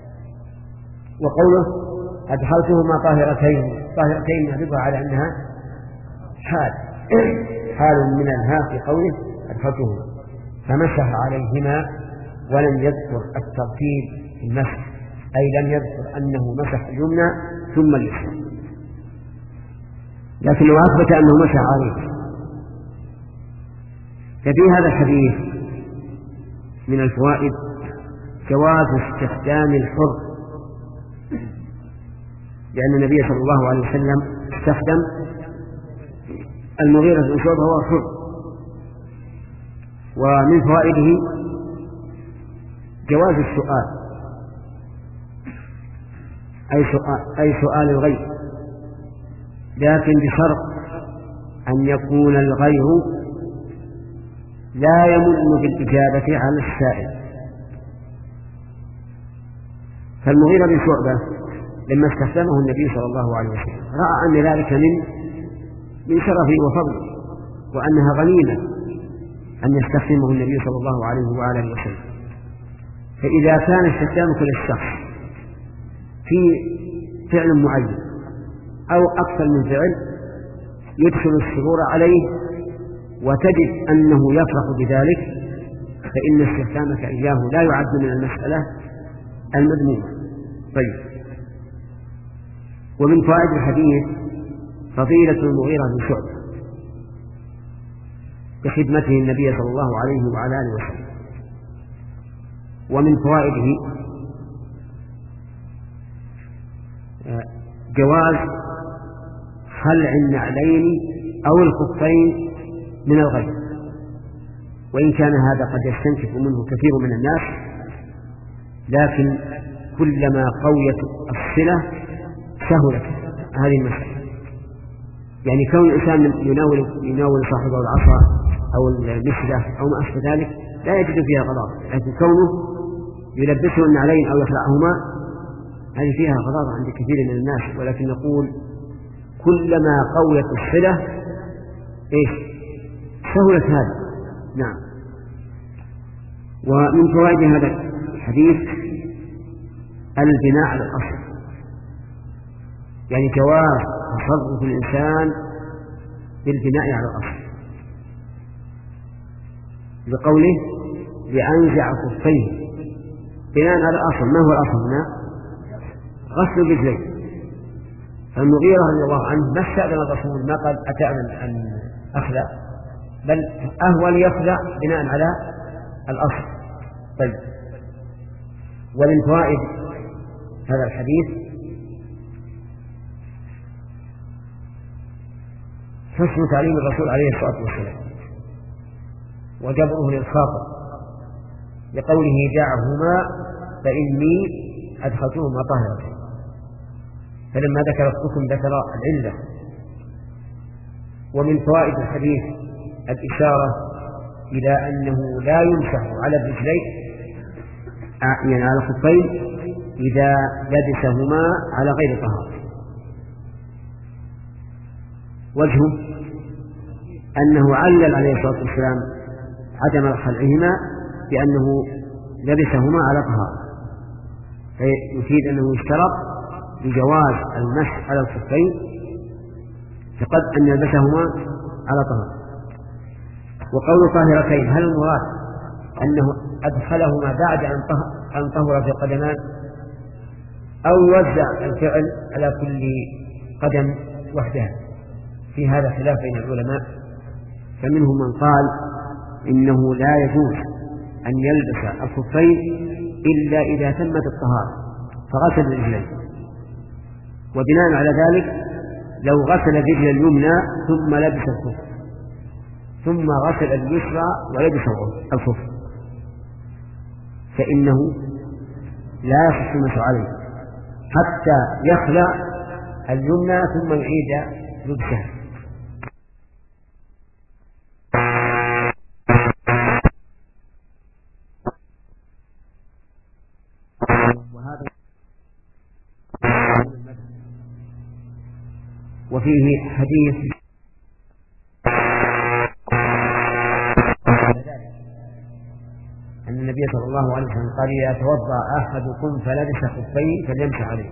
وقوله أدخلتهما طاهرتين، طاهرتين يدل على أنها حال حال من الها في قوله أدخلتهما، فمسح عليهما ولم يذكر الترتيب في المسح أي لم يذكر أنه مسح اليمنى ثم اليسرى، لكن لو أثبت أنه مسح عليه. ففي هذا الحديث من الفوائد جواز استخدام الحر، لأن النبي صلى الله عليه وسلم استخدم المغيرة بن شعبة وهو حر. ومن فوائده جواز السؤال، أي سؤال, أي سؤال الغير، لكن بشرط أن يكون الغير لا يمن بالإجابة على السائل. فالمغيرة بن شعبة لما استخدمه النبي صلى الله عليه وسلم رأى أن ذلك من من شرفه وفضله، وأنها غنيمة أن يستخدمه النبي صلى الله عليه وآله وسلم. فإذا كان استخدامك للشخص في فعل معين أو أكثر من فعل يدخل السرور عليه وتجد أنه يفرح بذلك، فإن استخدامك إياه لا يعد من المسألة المذمومة. طيب، ومن فوائد الحديث فضيلة المغيرة بن شعبة بخدمته النبي صلى الله عليه وعلى آله وسلم. ومن فوائده جواز خلع النعلين أو الخفين من الغير، وإن كان هذا قد يستنكف منه كثير من الناس، لكن كلما قويت الصلة سهلت هذه المسألة. يعني كون الإنسان يناول, يناول صاحبه العصا أو المشلة أو ما أشبه ذلك لا يجد فيها غضاضة، لكن كونه يلبسه النعلين أو يخلعهما هذه فيها غضاضة عند كثير من الناس. ولكن نقول كلما قويت الصلة إيش سهلت هذا. نعم. ومن فوائد هذا الحديث البناء على الأصل، يعني جواز تصرف الإنسان بالبناء على الأصل، بقوله لأنزع خفيه بناء على الأصل. ما هو الأصل هنا؟ غسل الرجلين. فالمغيرة رضي الله عنه ما استأذن الرسول، ما قال أتأذن أن أخلع، بل أهوى ليخلع بناء على الأصل. طيب، ومن فوائد هذا الحديث حسن تعليم الرسول عليه الصلاة والسلام وجبره للخاطر، لقوله دعهما فإني أدخلتهما طاهرتين. فلما ذكر الحكم ذكر العلة. ومن فوائد الحديث الإشارة إلى أنه لا يمسح على الرجلين يعني على الخفين إذا لبسهما على غير طهارة. وجهه أنه علل عليه الصلاة والسلام عدم خلعهما بأنه لبسهما على طهارة، فيفيد أنه اشترط بجواز المسح على الخفين فقد أن يلبسهما على طهارة. وقول طاهرتين هل المراد أنه أدخلهما بعد أن طهر في قدمان، أو يوزع الفعل على كل قدم وحدها؟ في هذا خلاف بين العلماء، فمنهم من قال إنه لا يجوز أن يلبس الخفين إلا إذا تمت الطهارة فغسل الرجلين، وبناء على ذلك لو غسل الرجل اليمنى ثم لبس الخف ثم غسل اليسرى ولبس الخف فإنه لا يصح المسح عليه حتى يخلع اليمنى ثم يعيد لبسها. وفيه حديث أن النبي صلى الله عليه وسلم قال إذا توضأ أحدكم فلبس خفيه فليمسح عليه،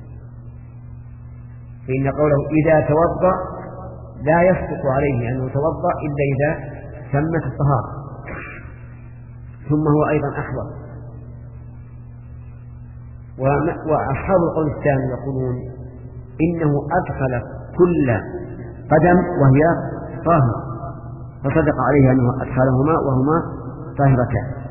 فإن قوله إذا توضأ لا يسقط عليه أنه توضأ إلا إذا تمت الطهارة، ثم هو أيضا أحوط. وأصحاب القول الثاني يقولون إنه أدخل كل قدم وهي طاهرة، فصدق عليه أنه أدخلهما وهما طاهرتان.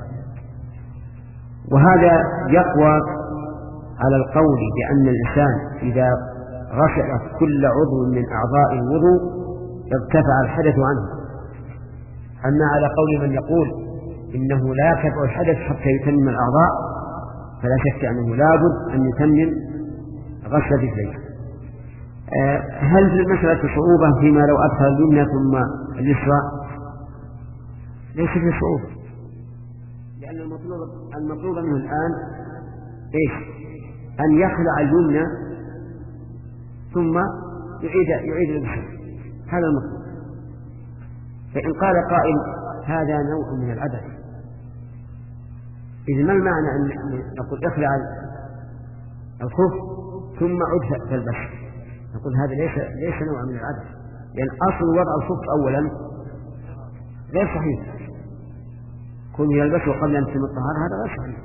وهذا يقوى على القول بأن الإنسان إذا غسل كل عضو من أعضاء الوضوء ارتفع الحدث عنه. أما على قول من يقول إنه لا يرتفع الحدث حتى يتمم الأعضاء فلا شك أنه لابد أن يتمم غسل رجليه. أه هل في المسألة صعوبة فيما لو أدخل اليمنى ثم اليسرى؟ ليس في صعوبة، لأن المطلوب المطلوب منه الآن إيش؟ أن يخلع اليمنى ثم يعيد يعيد اليسرى، هذا المطلوب. فإن قال قائل هذا نوع من العبث، إذا ما المعنى أن نقول اخلع الخف ثم عد فالبس؟ نقول هذا ليس ليس نوع من العبث، لأن أصل وضع الخف أولا غير صحيح، كن يلبسه قبل أن تتم الطهارة هذا غير صحيح.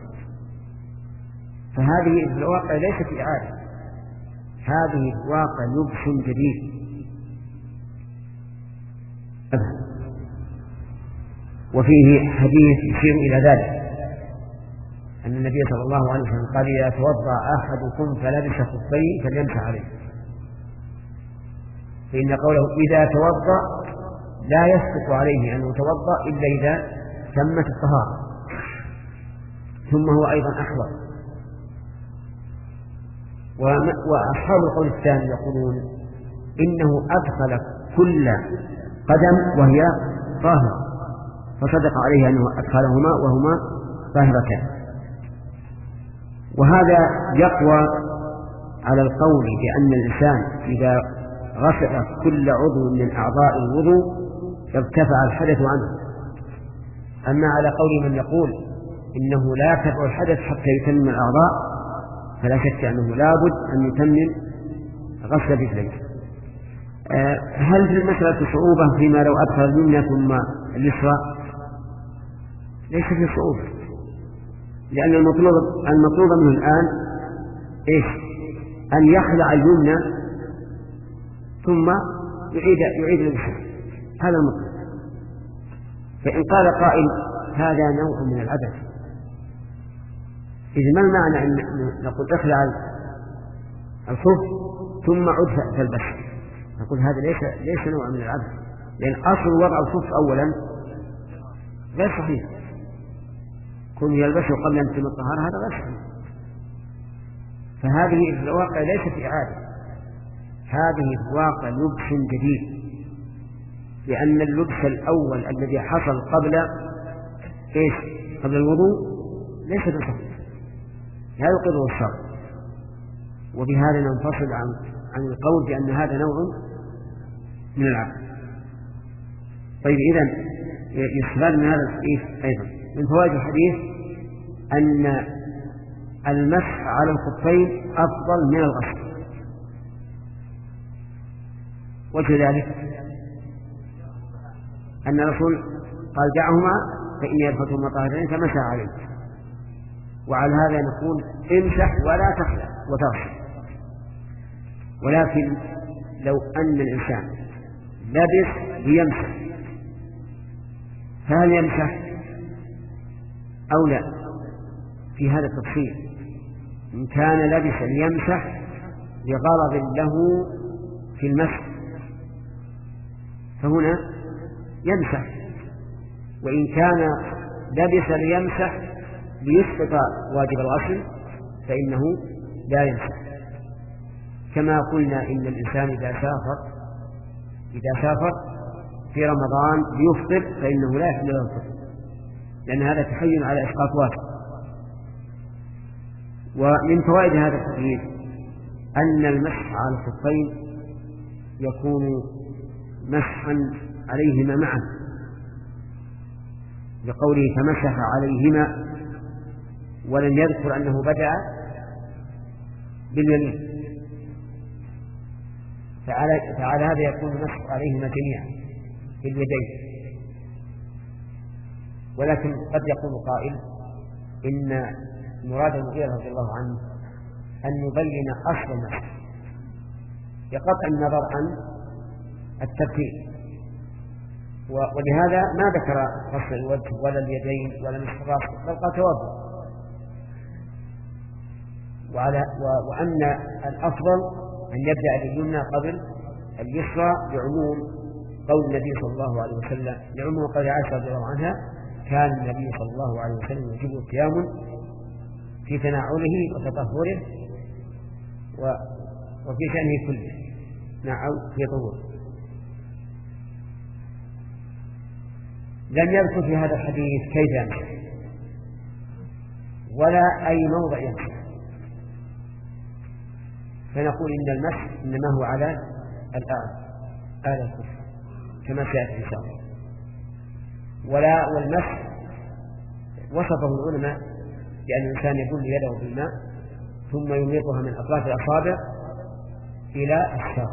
فهذه في الواقع ليست إعادة، هذه في الواقع لبس جديد. وفيه حديث يشير إلى ذلك، أن النبي صلى الله عليه وسلم قال إذا توضأ أحدكم فلبس خفين فليمسح عليه، فإن قوله إذا توضأ لا يسقط عليه أن يتوضأ إلا إذا تمت الطهارة، ثم هو أيضا أحوط. وأصحاب القول الثاني يقولون إنه أدخل كل قدم وهي طاهرة، فصدق عليه أنه أدخلهما وهما طاهرتان. وهذا يقوى على القول بأن الإنسان إذا غسل كل عضو من أعضاء الوضوء ارتفع الحدث عنه. أما على قول من يقول إنه لا يرتفع الحدث حتى يتمم الأعضاء فلا شك أنه لابد أن يتمم غسل رجليه. أه هل في المسألة صعوبة فيما لو أدخل اليمنى ثم اليسرى؟ ليس في صعوبة، لأن المطلوب المطلوب منه الآن إيش؟ أن يخلع اليمنى ثم يعيد يعيد اليسرى، هذا المطلوب. فإن قال قائل هذا نوع من العبث، إذا ما المعنى أن نقول اخلع الخف ثم عد فالبس؟ نقول هذا ليس ليس نوع من العبث، لأن أصل وضع الخف أولا غير صحيح، كن يلبسه قبل أن تتم الطهارة هذا غير صحيح. فهذه في الواقع ليست إعادة، هذه في الواقع لبس جديد، لأن اللبس الأول الذي حصل قبل إيش؟ قبل الوضوء ليس بصحيح، لا يقره الشرع. وبهذا ننفصل عن عن القول بأن هذا نوع من العبث. طيب إذن يستفاد من هذا الحديث أيضا من فوائد الحديث أن المسح على الخفين أفضل من الغسل. وجه ذلك أن الرسول قال دعهما فإني أدخلتهما طاهرتين فمسح عليه، وعلى هذا نقول امسح ولا تخلع وتغسل. ولكن لو أن الإنسان لبس ليمسح فهل يمسح أو لا؟ في هذا التفصيل. إن كان لبسا ليمسح لغرض له في المسح فهنا يمسح، وإن كان لبس ليمسح ليسقط واجب الغسل فإنه لا يمسح. كما قلنا إن الإنسان إذا سافر إذا سافر في رمضان ليفطر فإنه لا يحل له الفطر، لأن هذا تحيل على إسقاط واجب. ومن فوائد هذا التحديد أن المسح على الخفين يكون مسحا عليهما معا، لقوله فمسح عليهما، ولم يذكر أنه بدأ باليمين، فعلى, فعلى هذا يكون المسح عليهما جميعا باليدين. ولكن قد يقول قائل إن مراد المغيرة رضي الله عنه أن يبين أصل المسح بقطع النظر عن الترتيب، ولهذا ما ذكر غسل الوجه ولا اليدين ولا مسح الرأس، بل قال توضأ. وعلى وأن الأفضل أن يبدأ باليمنى قبل اليسرى لعموم قول النبي صلى الله عليه وسلم، لعموم قول عائشة رضي الله عنها: كان النبي صلى الله عليه وسلم يجب قيام في تناوله وتطهره وفي شأنه كله، نعم في طهوره. لم يذكر في هذا الحديث كيف يمسح ولا أي موضع يمسح، فنقول إن المسح إنما هو على الآن آل الكفر كما سيأتي إن شاء الله. ولا والمسح وصفه العلماء بأن الإنسان يبل يده بالماء ثم يميطها من أطراف الأصابع إلى الساق،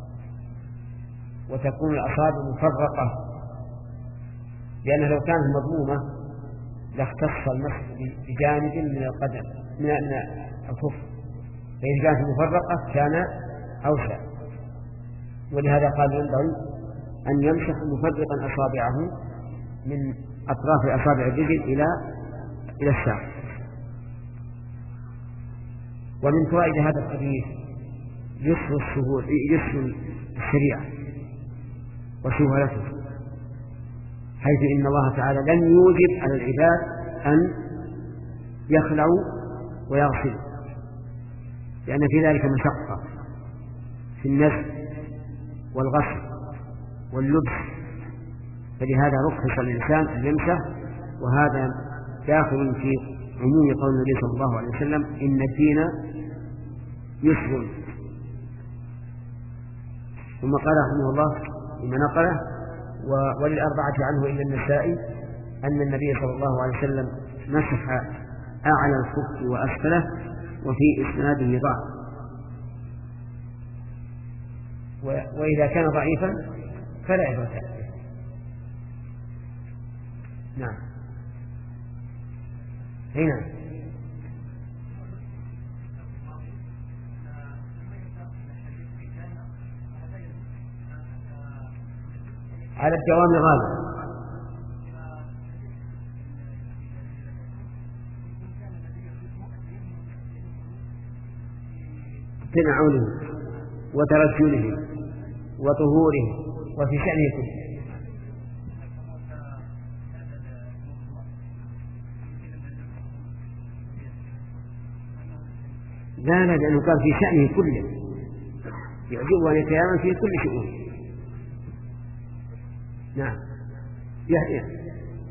وتكون الأصابع مفرقة، لأنه لو كانت مضمومة لاختص المسح بجانب من القدم من الكف، فإذا كانت مفرقة كان أوسع. ولهذا قال ينبغي أن يمسح مفرقا أصابعه من أطراف أصابع الرجل إلى إلى الساق. ومن فوائد هذا الحديث يسر السهول يسر الشريعة وسهولته، حيث إن الله تعالى لم يوجب على العباد أن يخلعوا ويغسلوا، لأن في ذلك مشقة في النزع والغسل واللبس، فلهذا رخص الإنسان أن يمسح. وهذا داخل في عموم قول النبي صلى الله عليه وسلم: إن الدين يسر. ثم قال رحمه الله لما نقله: وللأربعة عنه إلا النسائي أن النبي صلى الله عليه وسلم مسح أعلى الخف وأسفله، وفي إسناده ضعف، وإذا كان ضعيفا فلا عبرة به. نعم هنا على الدوام غالبا. تنعله وترجله وطهوره وفي شأنه كله. لا لا لأنه قال في شأنه كله، يعجبه أن يتيامن في كل شؤون. نعم يحيى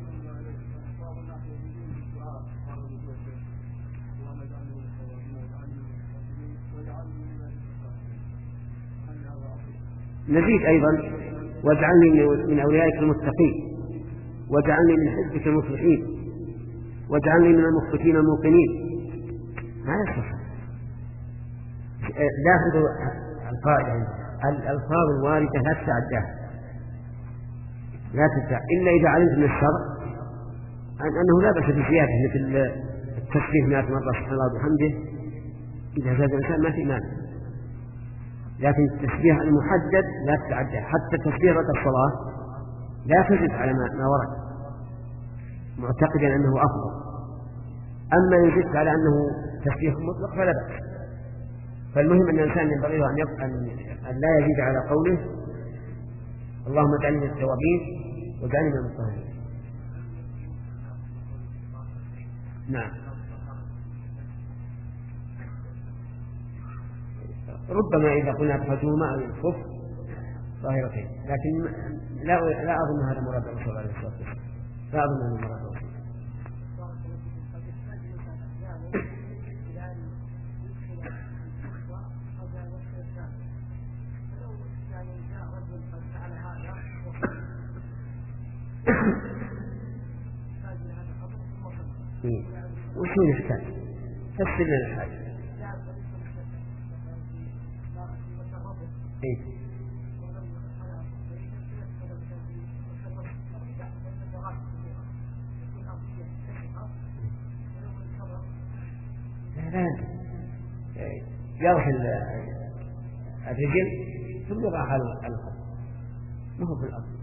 نزيد أيضا: واجعلني من أوليائك المتقين، واجعلني من حزبك المفلحين، واجعلني من المخبتين الموقنين. ما يصح. لاحظوا القاعدة: الألفاظ الواردة لا تتعداها، لا تتعدى إلا إذا علمت من الشرع أنه لا بأس بزيادة، مثل التسبيح مئة مرة سبحان الله وبحمده، إذا زاد الإنسان ما في مانع، لكن التسبيح المحدد لا تتعدى. حتى التسبيح بعد الصلاة لا تزد على ما ورد معتقدا أنه أفضل. أما إن زدت على أنه تسبيح مطلق فلا بأس. فالمهم أن الإنسان ينبغي له أن لا يزيد على قوله: اللهم اجعلني من التوابين واجعلني من المطهرين. نعم ربما إذا قلنا ادخلتهما أو الخف ظاهرتين، لكن لا لا أظن هذا مراد الرسول صلى الله عليه وسلم، لا أظن هذا مراد الرسول. وش هو الإشكال؟ فسر لنا الحاجة. إيه؟ لا لا جرح الرجل ثم يضع على الأرض، ما هو في الأرض.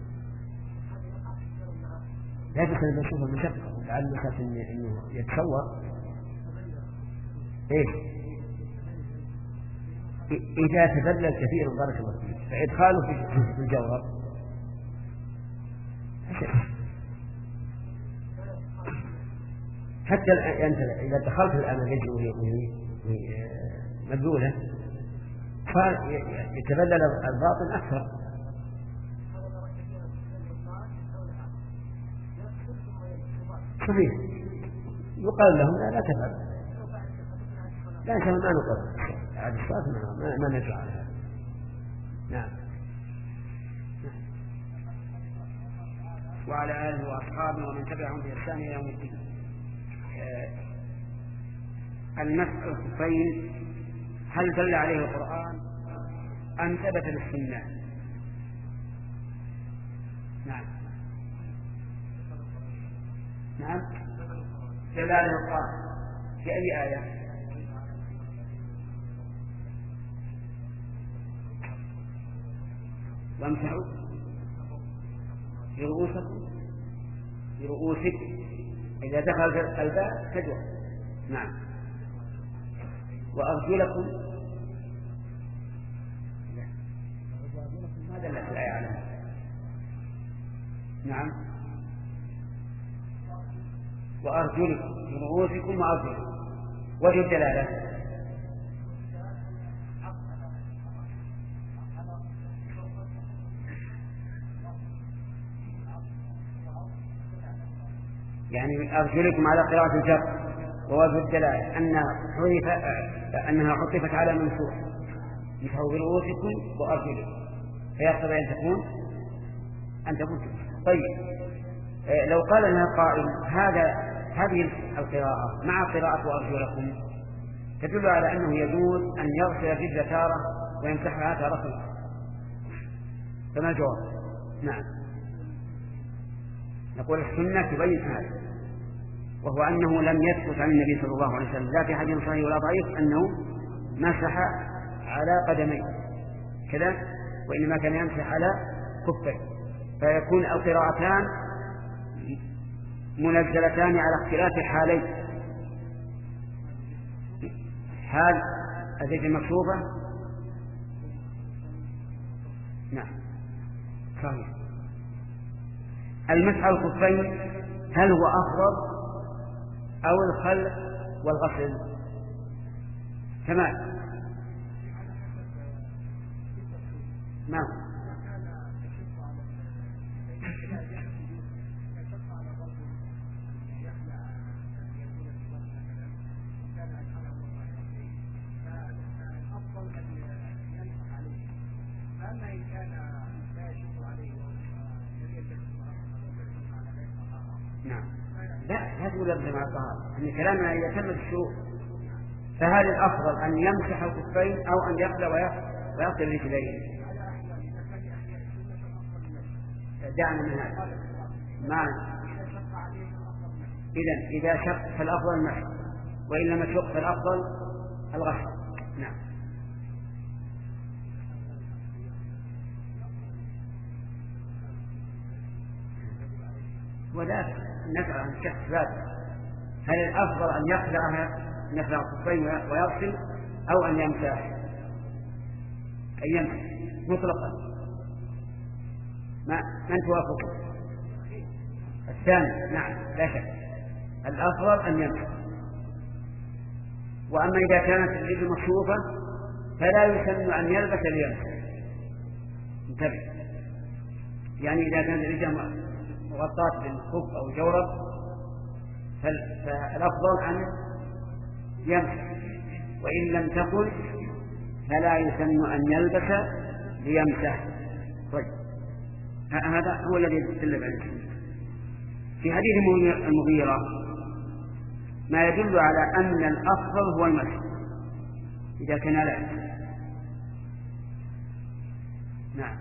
لا تكون بشوفه مشقة وتعلمت إنه يتصور إيه إذا تبلل كثير بارك الله فيه فإدخاله في الجوهر حتى أنت إذا دخلت الآن الرجل وهي مبلولة يتبلل الباطن أكثر. صحيح، يقال لهم لا, لا تفعل، لا نحن ما نقر هذه الصلاة ما, ما نجعل هذا. نعم. وعلى آله وأصحابه ومن تبعهم بإحسان إلى يوم الدين. المسح الخفين هل دل عليه القرآن أم ثبت بالسنة؟ نعم نعم دل عليه القرآن في أي آية؟ وامسحوا برؤوسكم برؤوسكم إذا دخل الباء فجوة. نعم. وأرجلكم ما دلت الآية على هذا. نعم. وأرجلكم برؤوسكم وأرجلكم وجه الدلالة يعني أرجلكم على قراءة الجر، ووجه الدلالة أن حذف أنها عطفت على منصوب مثل برؤوسكم وأرجلكم فيقتضي أن تكون أن تكون. طيب لو قال لنا قائل هذا هذه القراءة مع قراءة وأرجلكم تدل على أنه يجوز أن يغسل الرجل تارة ويمسحها تارة، فما الجواب؟ نعم. نقول السنة تبين هذا، وهو أنه لم يثبت عن النبي صلى الله عليه وسلم لا في حديث صحيح ولا ضعيف أنه مسح على قدميه كذا، وإنما كان يمسح على كفيه، فيكون القراءتان منزلتان على اختلاف حالين، حال اليد المكشوفة. نعم صحيح. المسح على الكفين هل هو أفضل أو الخلع والغسل؟ تمام. نعم. نعم. لا لا تقول يبدأ مع الطهارة، إن كلامنا إذا تم الشروط فهل الأفضل أن يمسح الكفين أو أن يخلع ويغسل رجليه؟ دعنا من هذا. ما إذا إذا شق فالأفضل المسح، وإن لم يشق فالأفضل الغسل. نعم. ولا نفع عن الشخص ذاته، هل الأفضل أن يخلعها يخلع الكفين ويغسل أو أن يمسح؟ أن يمسح مطلقا. ما من توافقه؟ الثاني. نعم لا شك الأفضل أن يمسح. وأما إذا كانت اليد مكشوفة فلا يسن أن يلبس ليمسح. انتبه، يعني إذا كانت اليد مغطاة بالخف أو جورب فالأفضل أن يمسح، وإن لم تكن فلا يسن أن يلبس ليمسح. طيب هذا هو الذي يدل عليه. في حديث المغيرة ما يدل على أن الأفضل هو المسح إذا كان لا. نعم.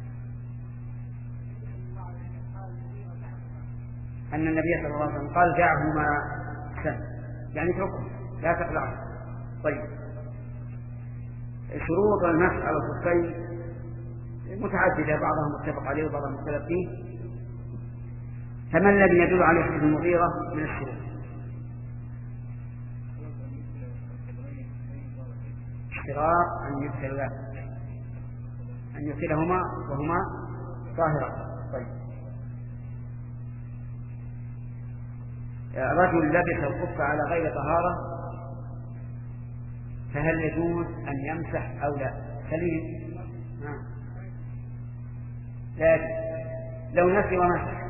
أن النبي صلى الله عليه وسلم قال دعهما سن، يعني اتركه لا تقلعه. طيب شروط المسح على الخفين متعددة، بعضها متفق عليه وبعضها مختلف فيه. فما الذي يدل على حديث المغيرة من الشروط؟ اشتراط أن يدخل أن يدخلهما وهما ظاهرة. طيب، رجل لبس الخف على غير طهارة فهل يجوز أن يمسح أو لا؟ سليم. نعم. لكن لو نسي ومسح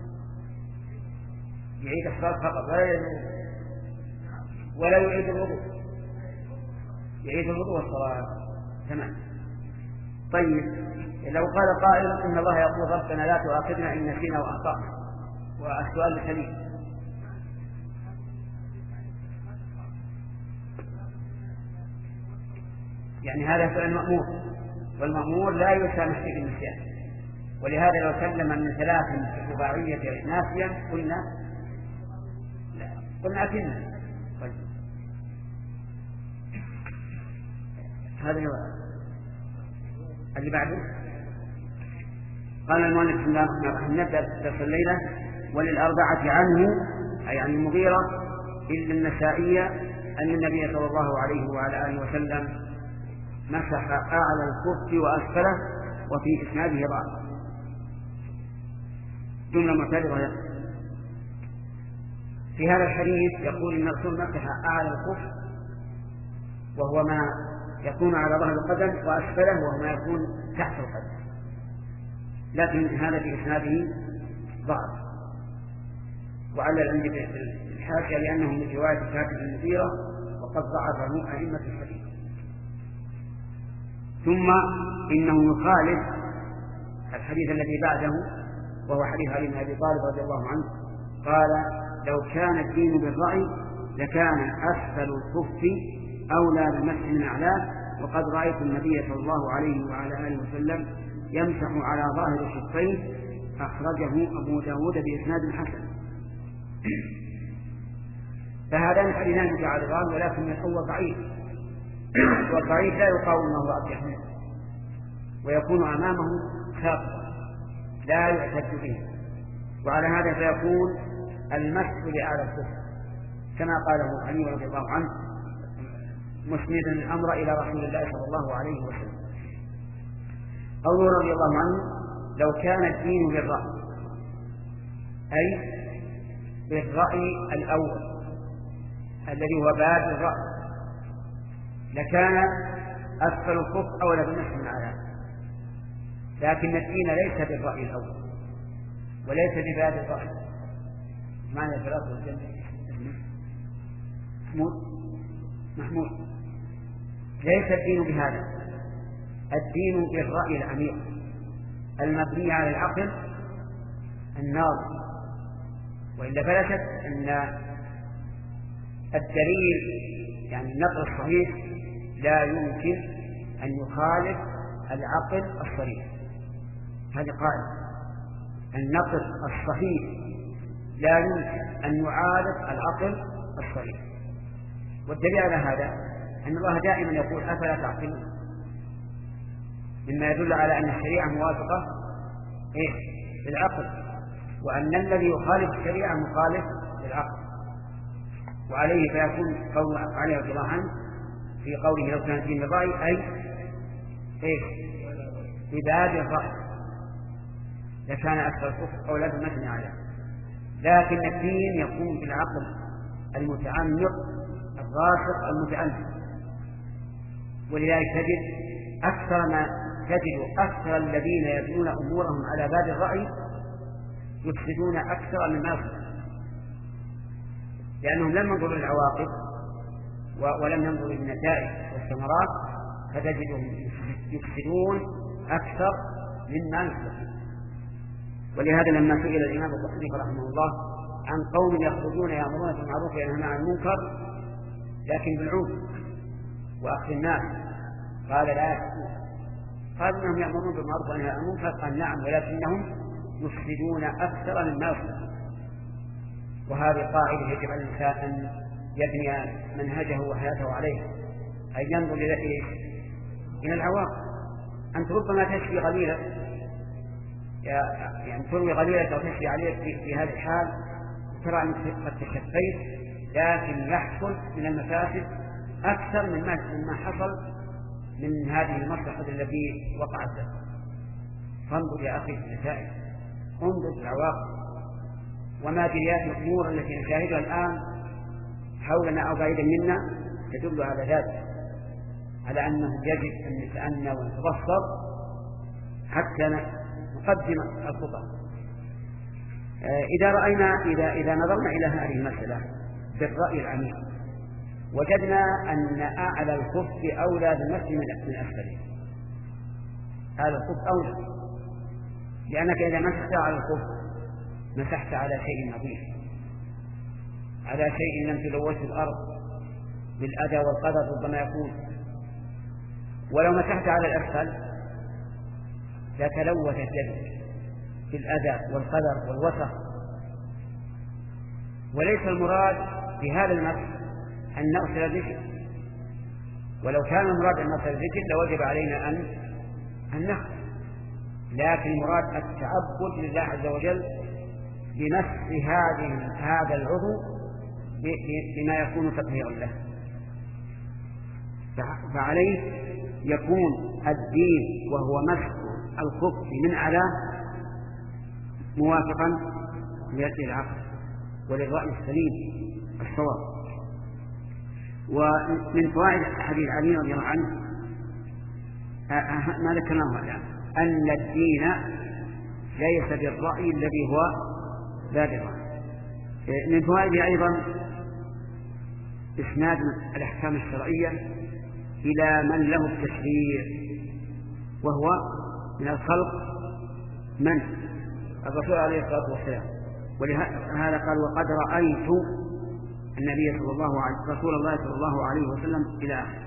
يعيد الصلاة فقط ولا ولا يعيد الوضوء، يعيد الوضوء والصلاة. تمام. طيب، لو قال قائل إن الله يقول ربنا لا تؤاخذنا إن نسينا وأخطأنا، والسؤال سليم، يعني هذا سؤال مأمور، والمأمور لا يسامح في النسيان، ولهذا لو سلم من ثلاث في رباعية ناسيا قلنا لا قلنا أكلنا. طيب، هذا هو اللي بعده. قال المؤلف بسم الله الرحمن الرحيم: نبدأ درس الليلة. وللأربعة عنه أي عن المغيرة إلا النسائية أن النبي صلى الله عليه وعلى آله وسلم مسح أعلى الكف وأسفله وفي إسناده ضعف. جملة معتبرة في هذا الحديث يقول إن الرسول مسح أعلى الكف وهو ما يكون على ظهر القدم، وأسفله وهو ما يكون تحت القدم، لكن هذا في إسناده ضعف. وعلى عندي الحاشية لأنه من رواية كاتب المغيرة وقد ضعفه أئمة الحديث. ثم إنه يخالف الحديث الذي بعده وهو حديث علي بن أبي طالب رضي الله عنه قال: لو كان الدين بالرأي لكان أسفل الكف أولى بالمسح من أعلاه، وقد رأيت النبي صلى الله عليه وعلى آله وسلم يمسح على ظاهر الشقين. أخرجه أبو داود بإسناد حسن. فهذان الحديثان متعارضان، ولكن الأول ضعيف، والضعيف لا يقاوم ما هو أرجح منه ويكون أمامه خاطئا لا يعتد به، وعلى هذا فيكون المسح لأعلى الكفر كما قاله علي رضي الله عنه مسندا الأمر إلى رسول الله صلى الله عليه وسلم. قوله رضي الله عنه: لو كان الدين بالرأي، أي بالرأي الأول الذي هو باب الرأي، لكان أسفل الكف أولى بالمسح من أعلاه. لكن الدين ليس بالرأي الأول وليس بباب الرأي. معنى ثلاثة الجنة محمود محمود ليس الدين بهذا، الدين بالرأي العميق المبني على العقل الناظر. وإلا فلا شك أن الدليل يعني النقل الصحيح لا يمكن أن يخالف العقل الصريح. هذا قائل النقل الصحيح لا يمكن أن يعارض العقل الصريح. والدليل على هذا أن الله دائما يقول: أفلا تعقلون، مما يدل على أن الشريعة موافقة إيه؟ للعقل، وأن الذي يخالف الشريعة مخالف للعقل. وعليه فيكون قول عليه رضي الله عنه في قوله: لو كان الدين بالرأي، أي إيه؟ بباب الرأي لكان أكثر الكفر أولى بالمسح عليه. لكن الدين يكون بالعقل المتعمق الراسخ المتأمل. ولذلك تجد أكثر ما تجد أكثر الذين يبنون أمورهم على باب الرأي يفسدون أكثر مما يصلح، لأنهم لم ينظروا للعواقب ولم ينظروا للنتائج والثمرات، فتجدهم يفسدون أكثر مما يصلحون. ولهذا لما سئل الإمام أبو حنيفة رحمه الله عن قوم يخرجون يأمرون بالمعروف وينهون عن المنكر لكن بالعنف وأخذ الناس، قال: لا يفسدون. قال: إنهم يأمرون بالمعروف وينهون عن المنكر. قال: نعم، ولكنهم يفسدون أكثر مما يصلحون. وهذه قاعدة يجب على الإنسان أن يبني منهجه وحياته عليها، أن ينظر إلى من العواقب. أنت ربما تشفي غليلة، يعني تروي غليلة أو تشفي عليك في, في هذه الحال، ترى أنك قد تشفيت، لكن يحصل من المفاسد أكثر مما مما حصل من هذه المصلحة التي وقعت لك. فانظر يا أخي في النتائج، انظر في العواقب. وما جريات الأمور التي نشاهدها الآن حولنا أو بعيدا منا تدل على ذلك، على أنه يجب أن نتأنى ونتبصر حتى نقدم الخطأ. إذا رأينا إذا إذا نظرنا إلى هذه المسألة بالرأي العميق وجدنا أن أعلى الخف أولى بالمسح من أسفله. أعلى الخف أولى، لأنك إذا مسحت على الخف مسحت على شيء نظيف، على شيء لم تلوث الأرض بالأذى والقدر ربما يكون. ولو مسحت على الأسفل لتلوث يدك بالأذى والقدر والوسخ. وليس المراد بهذا المسح أن نغسل الرجل، ولو كان المراد أن نغسل الرجل لوجب علينا أن أن نغسل، لكن المراد التعبد لله عز وجل بمسح هذه هذا العضو بما يكون تطهيرا له. فعليه يكون الدين وهو مسح الخف من أعلاه موافقا للعقل وللرأي السليم الصواب. ومن فوائد حديث علي رضي الله عنه ما ذكرناه الآن أن الدين ليس بالرأي الذي هو لا بالرأي. من فوائده أيضا إسناد الأحكام الشرعية إلى من له التشريع، وهو من الخلق من الرسول عليه الصلاة والسلام. ولهذا قال وقد رأيت النبي صلى الله عليه رسول الله صلى الله عليه وسلم إلى آخره.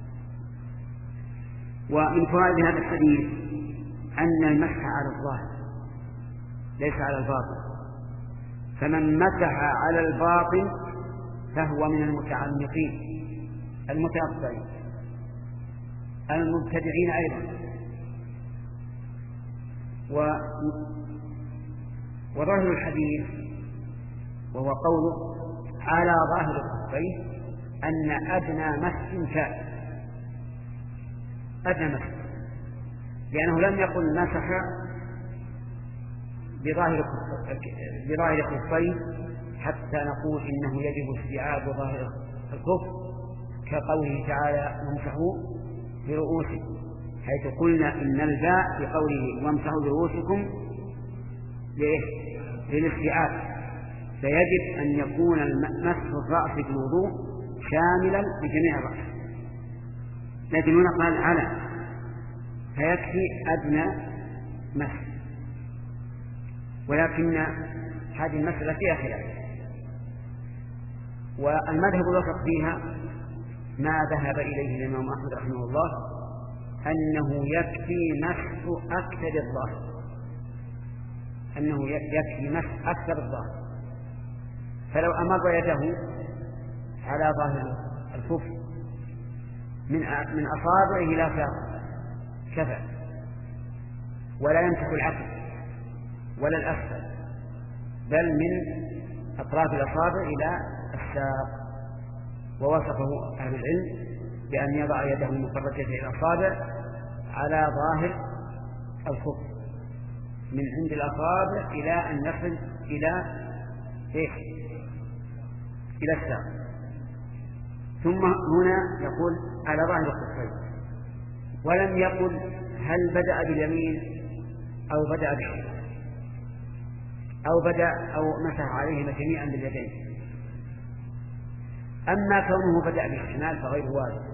ومن فوائد هذا الحديث أن المسح على الظاهر ليس على الباطن، فمن مسح على الباطن فهو من المتعمقين المتأصلين المبتدعين أيضا. و وظاهر الحديث وهو قوله على ظاهر الخفين أن أدنى مسح كان أدنى مسح، لأنه لم يقل مسح بظاهر بظاهر الخفين حتى نقول إنه يجب استيعاب ظاهر الخف، كقوله تعالى وامسحوا برؤوسكم، حيث قلنا إن الباء في قوله وامسحوا برؤوسكم للاستيعاب، فيجب أن يكون مسح الرأس في الوضوء شاملا لجميع الرأس. لكن هنا قال على، فيكفي أدنى مسح. ولكن هذه المسألة فيها خلاف، والمذهب الوسط فيها ما ذهب إليه الإمام أحمد رحمه الله أنه يكفي مسح أكثر الظاهر، أنه يكفي مسح أكثر الظاهر. فلو أمر يده على ظاهر الكف من من أصابعه إلى ساق كفى، ولا يمسح العكس ولا الأسفل، بل من أطراف الأصابع إلى الساق. ووصفه أهل العلم بأن يضع يده المفرجة إلى الأصابع على ظاهر الخف من عند الأصابع إلى أن يصل إلى إيه؟ إلى الساق. ثم هنا يقول على ظاهر الخفين، ولم يقل هل بدأ باليمين أو بدأ بالشمال أو بدأ أو مسح عليهما جميعا باليدين. أما كونه بدأ بالشمال فغير وارد.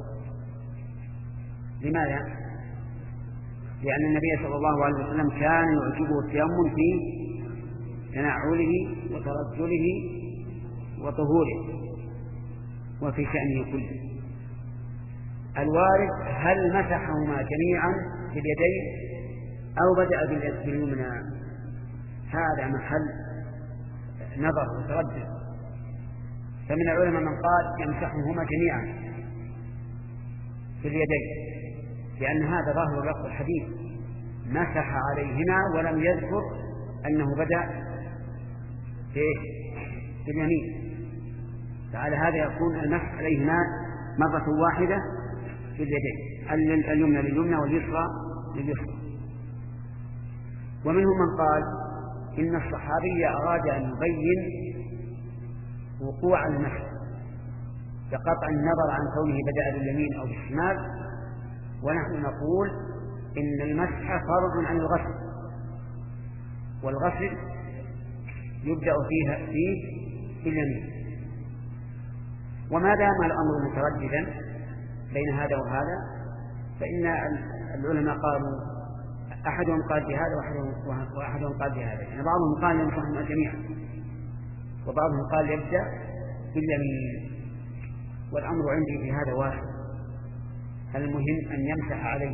لماذا؟ لأن النبي صلى الله عليه وسلم كان يعجبه التيمم في تنعله وترجله وطهوره وفي شأنه كله. الوارد هل مسحهما جميعا في اليدين أو بدأ باليمنى، هذا محل نظر وتردد. فمن العلماء من قال يمسحهما جميعا في اليدين، لأن هذا ظاهر لفظ الحديث مسح عليهما ولم يذكر أنه بدأ في اليمين، فعلى هذا يكون المسح عليهما مرة واحدة في اليدين، اليمنى لليمنى واليسرى لليسرى. ومنهم من قال إن الصحابي أراد أن يبين وقوع المسح بقطع النظر عن كونه بدأ باليمين أو بالشمال، ونحن نقول إن المسح فرض عن الغسل، والغسل يبدأ فيه فيه باليمين. وما دام الأمر مترددا بين هذا وهذا فإن العلماء قالوا أحدهم قال بهذا وأحدهم قال بهذا، يعني بعضهم قال يمسح جميعا وبعضهم قال يبدأ باليمين، والأمر عندي في هذا واحد، المهم أن يمسح عليه.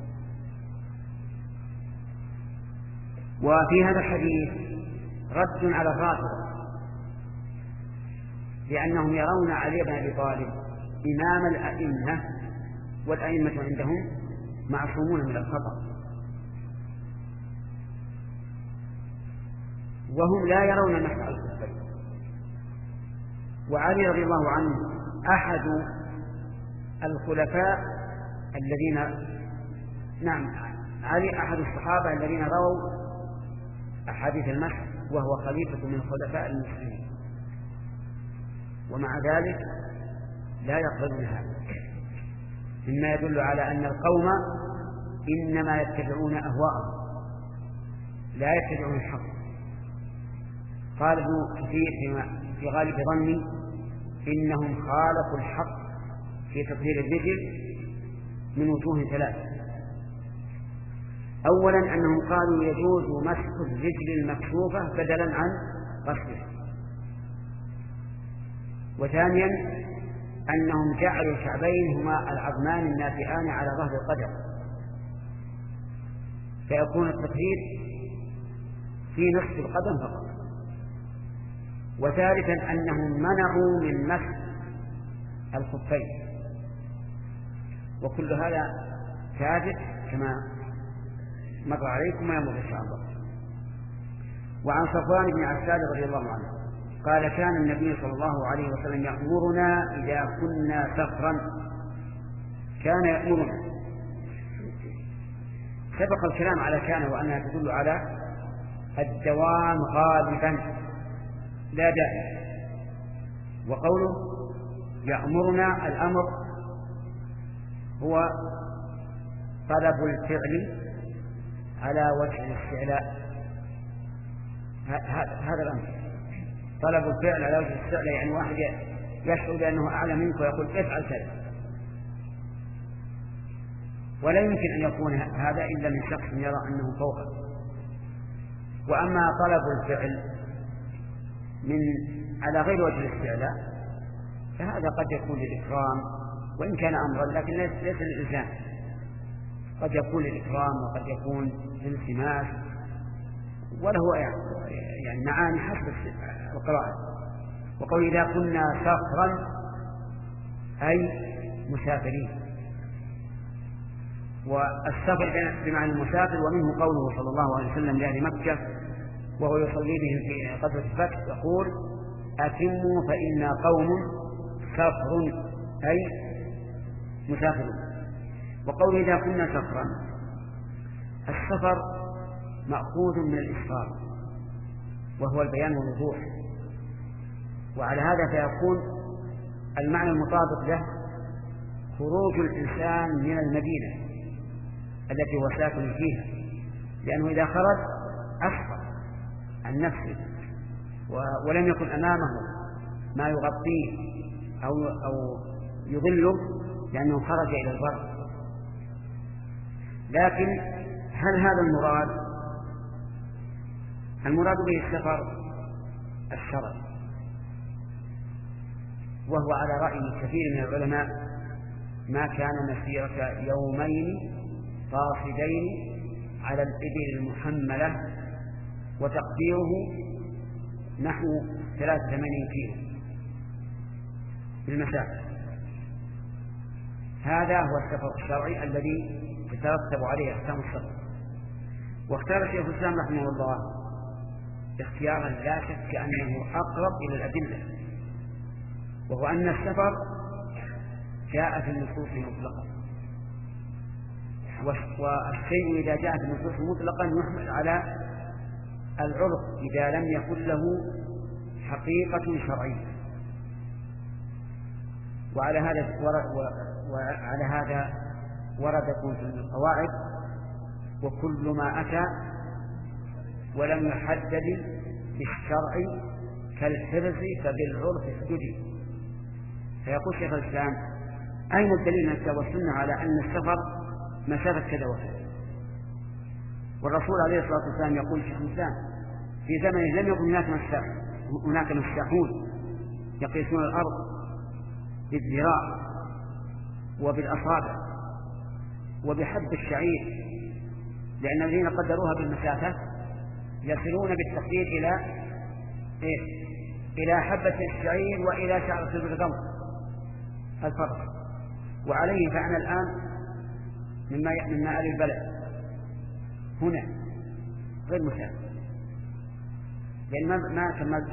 وفي هذا الحديث رد على الرافضة، لأنهم يرون علي بن أبي طالب إمام الأئمة، والأئمة عندهم معصومون من الخطأ، وهم لا يرون المسح على الخفين. وعلي رضي الله عنه أحد الخلفاء الذين نعم علي أحد الصحابة الذين رووا أحاديث المسح، وهو خليفة من خلفاء المسلمين، ومع ذلك لا يقبلون هذا، مما يدل على أن القوم إنما يتبعون أهواءهم لا يتبعون الحق. قال ابن كثير في غالب ظني إنهم خالفوا الحق في تطهير الرجل من وجوه ثلاثة. أولا أنهم قالوا يجوز مسح الرجل المكشوفة بدلا عن غسلها، وثانيا أنهم جعلوا الكعبين هما العظمان الناتئان على ظهر القدم، فيكون التطهير في نصف القدم فقط. وثالثا أنهم منعوا من مسح الخفين، وكل هذا ثابت كما مر عليكم ويمر إن شاء الله. وعن صفوان بن عسال رضي الله عنه قال كان النبي صلى الله عليه وسلم يأمرنا إذا كنا سفرا، كان يأمرنا. سبق الكلام على كان وأنها تدل على الدوام غالبا لا دائما، وقوله يأمرنا الأمر هو طلب الفعل على وجه الاستعلاء، هذا الأمر طلب الفعل على وجه الاستعلاء، يعني واحد يشعر بأنه أعلى منك ويقول افعل كذا، ولا يمكن أن يكون هذا إلا من شخص يرى أنه فوقه. وأما طلب الفعل من على غير وجه الاستعلاء فهذا قد يكون للإكرام وإن كان أمرا، لكن ليس للإلزام، قد يكون للإكرام وقد يكون للالتماس، وله يعني معاني حسب القراءة. وقول إذا كنا سفرا أي مسافرين، والسفر بمعنى المسافر. ومنه قوله صلى الله عليه وسلم لأهل مكة وهو يصلي بهم في غزوة الفتح يقول أتموا فإنا قوم سفر أي مسافرون. وقول إذا كنا سفرا، السفر مأخوذ من الإسفار وهو البيان والوضوح، وعلى هذا فيكون المعنى المطابق له خروج الإنسان من المدينة التي هو ساكن فيها، لأنه إذا خرج أسفر عن نفسه ولم يكن أمامه ما يغطيه أو, أو يظله لأنه خرج إلى البر. لكن هل هذا المراد؟ المراد به السفر الشرعي، وهو على رأي كثير من العلماء ما كان مسيرة يومين قاصدين على الإبل المحملة، وتقديره نحو ثلاثة ثمانين كيلو بالمسافة. هذا هو السفر الشرعي الذي تترتب عليه أحكام السفر. واختار شيخ الإسلام رحمه الله اختيارا لا شك أنه أقرب إلى الأدلة، وهو أن السفر جاء في النصوص مطلقا، والشيء إذا جاء في النصوص مطلقا يحمل على العرف إذا لم يكن له حقيقة شرعية. وعلى هذا وعلى هذا ورد في القواعد: وكل ما أتى ولم يحدد بالشرع كالحرز فبالعرف اسجدي. فيقول شيخ الإسلام: أين الدليل من الكتاب والسنة على أن السفر مسافة كذا وكذا؟ والرسول عليه الصلاة والسلام يقول شيخ الإسلام: في زمنه لم يكن هناك مساح هناك مساحون يقيسون الأرض بالذراع وبالأصابع وبحب الشعير، لأن الذين قدروها بالمسافة يصلون بالتقدير إلى إيه؟ إلى حبة الشعير وإلى شعرة الغمر الفرق. وعليه فأنا الآن مما مما آل البلد هنا غير مسافة، لأن ما ما كملت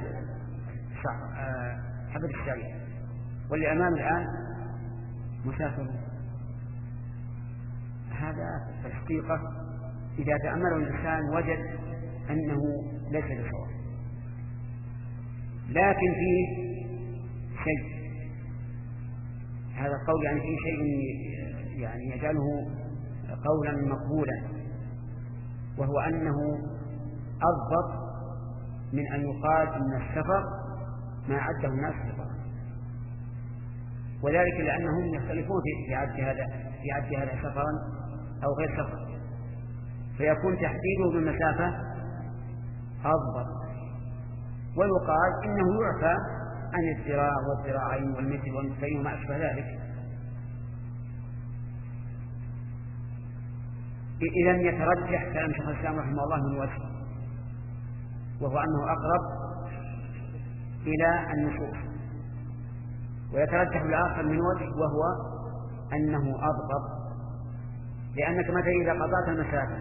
حبة الشعير، واللي أمام الآن مسافر. هذا في الحقيقة إذا تأمله الإنسان وجد أنه ليس بصواب، لكن فيه شيء، هذا القول يعني فيه شيء يعني يجعله قولا مقبولا، وهو أنه أضبط من أن يقال إن السفر ما عده الناس سفرا، وذلك لأنهم يختلفون في عد هذا في عد هذا سفرا أو غير سفر، فيكون تحديده بالمسافة أضبط. ويقال إنه يعفى عن الذراع والذراعين والمثل والنصفين وما أشبه ذلك. إذن يترجح كلام شيخ الإسلام رحمه الله من وجه، وهو أنه أقرب إلى النصوص، ويترجح الآخر من وجه وهو أنه أضبط، لأنك مثلا إذا قطعت المسافة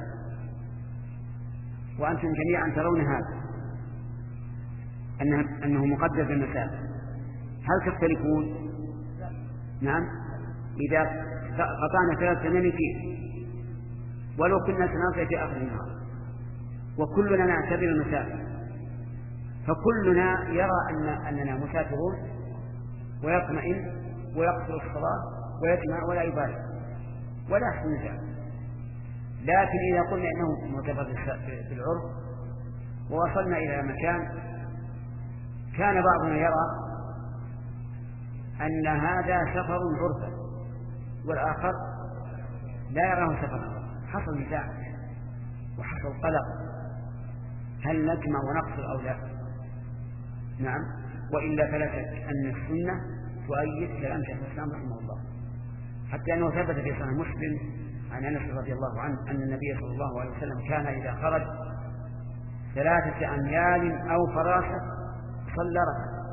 وأنتم جميعا ترون هذا أنه, أنه مقدر بالمسافة، هل تختلفون؟ نعم. إذا قطعنا ثلاثة نميكين ولو كنا سنصل في آخر النهار وكلنا نعتبر المسافة، فكلنا يرى أن أننا مسافرون ويطمئن ويقصر الصلاة ويجمع ولا يبالي ولا يحسن ذلك. لكن إذا قلنا إنه معتبر بالعرف ووصلنا إلى مكان كان بعضنا يرى أن هذا سفر عرفا والآخر لا يراه سفرا، حصل نزاع وحصل قلق، هل نجمع ونقصر أو لا؟ نعم. وإلا فلا شك أن السنة تؤيد كلام شيخ الإسلام رحمه الله، حتى أنه ثبت في صحيح مسلم عن أنس رضي الله عنه أن النبي صلى الله عليه وسلم كان إذا خرج ثلاثة أميال أو فراشة صلى ركعة.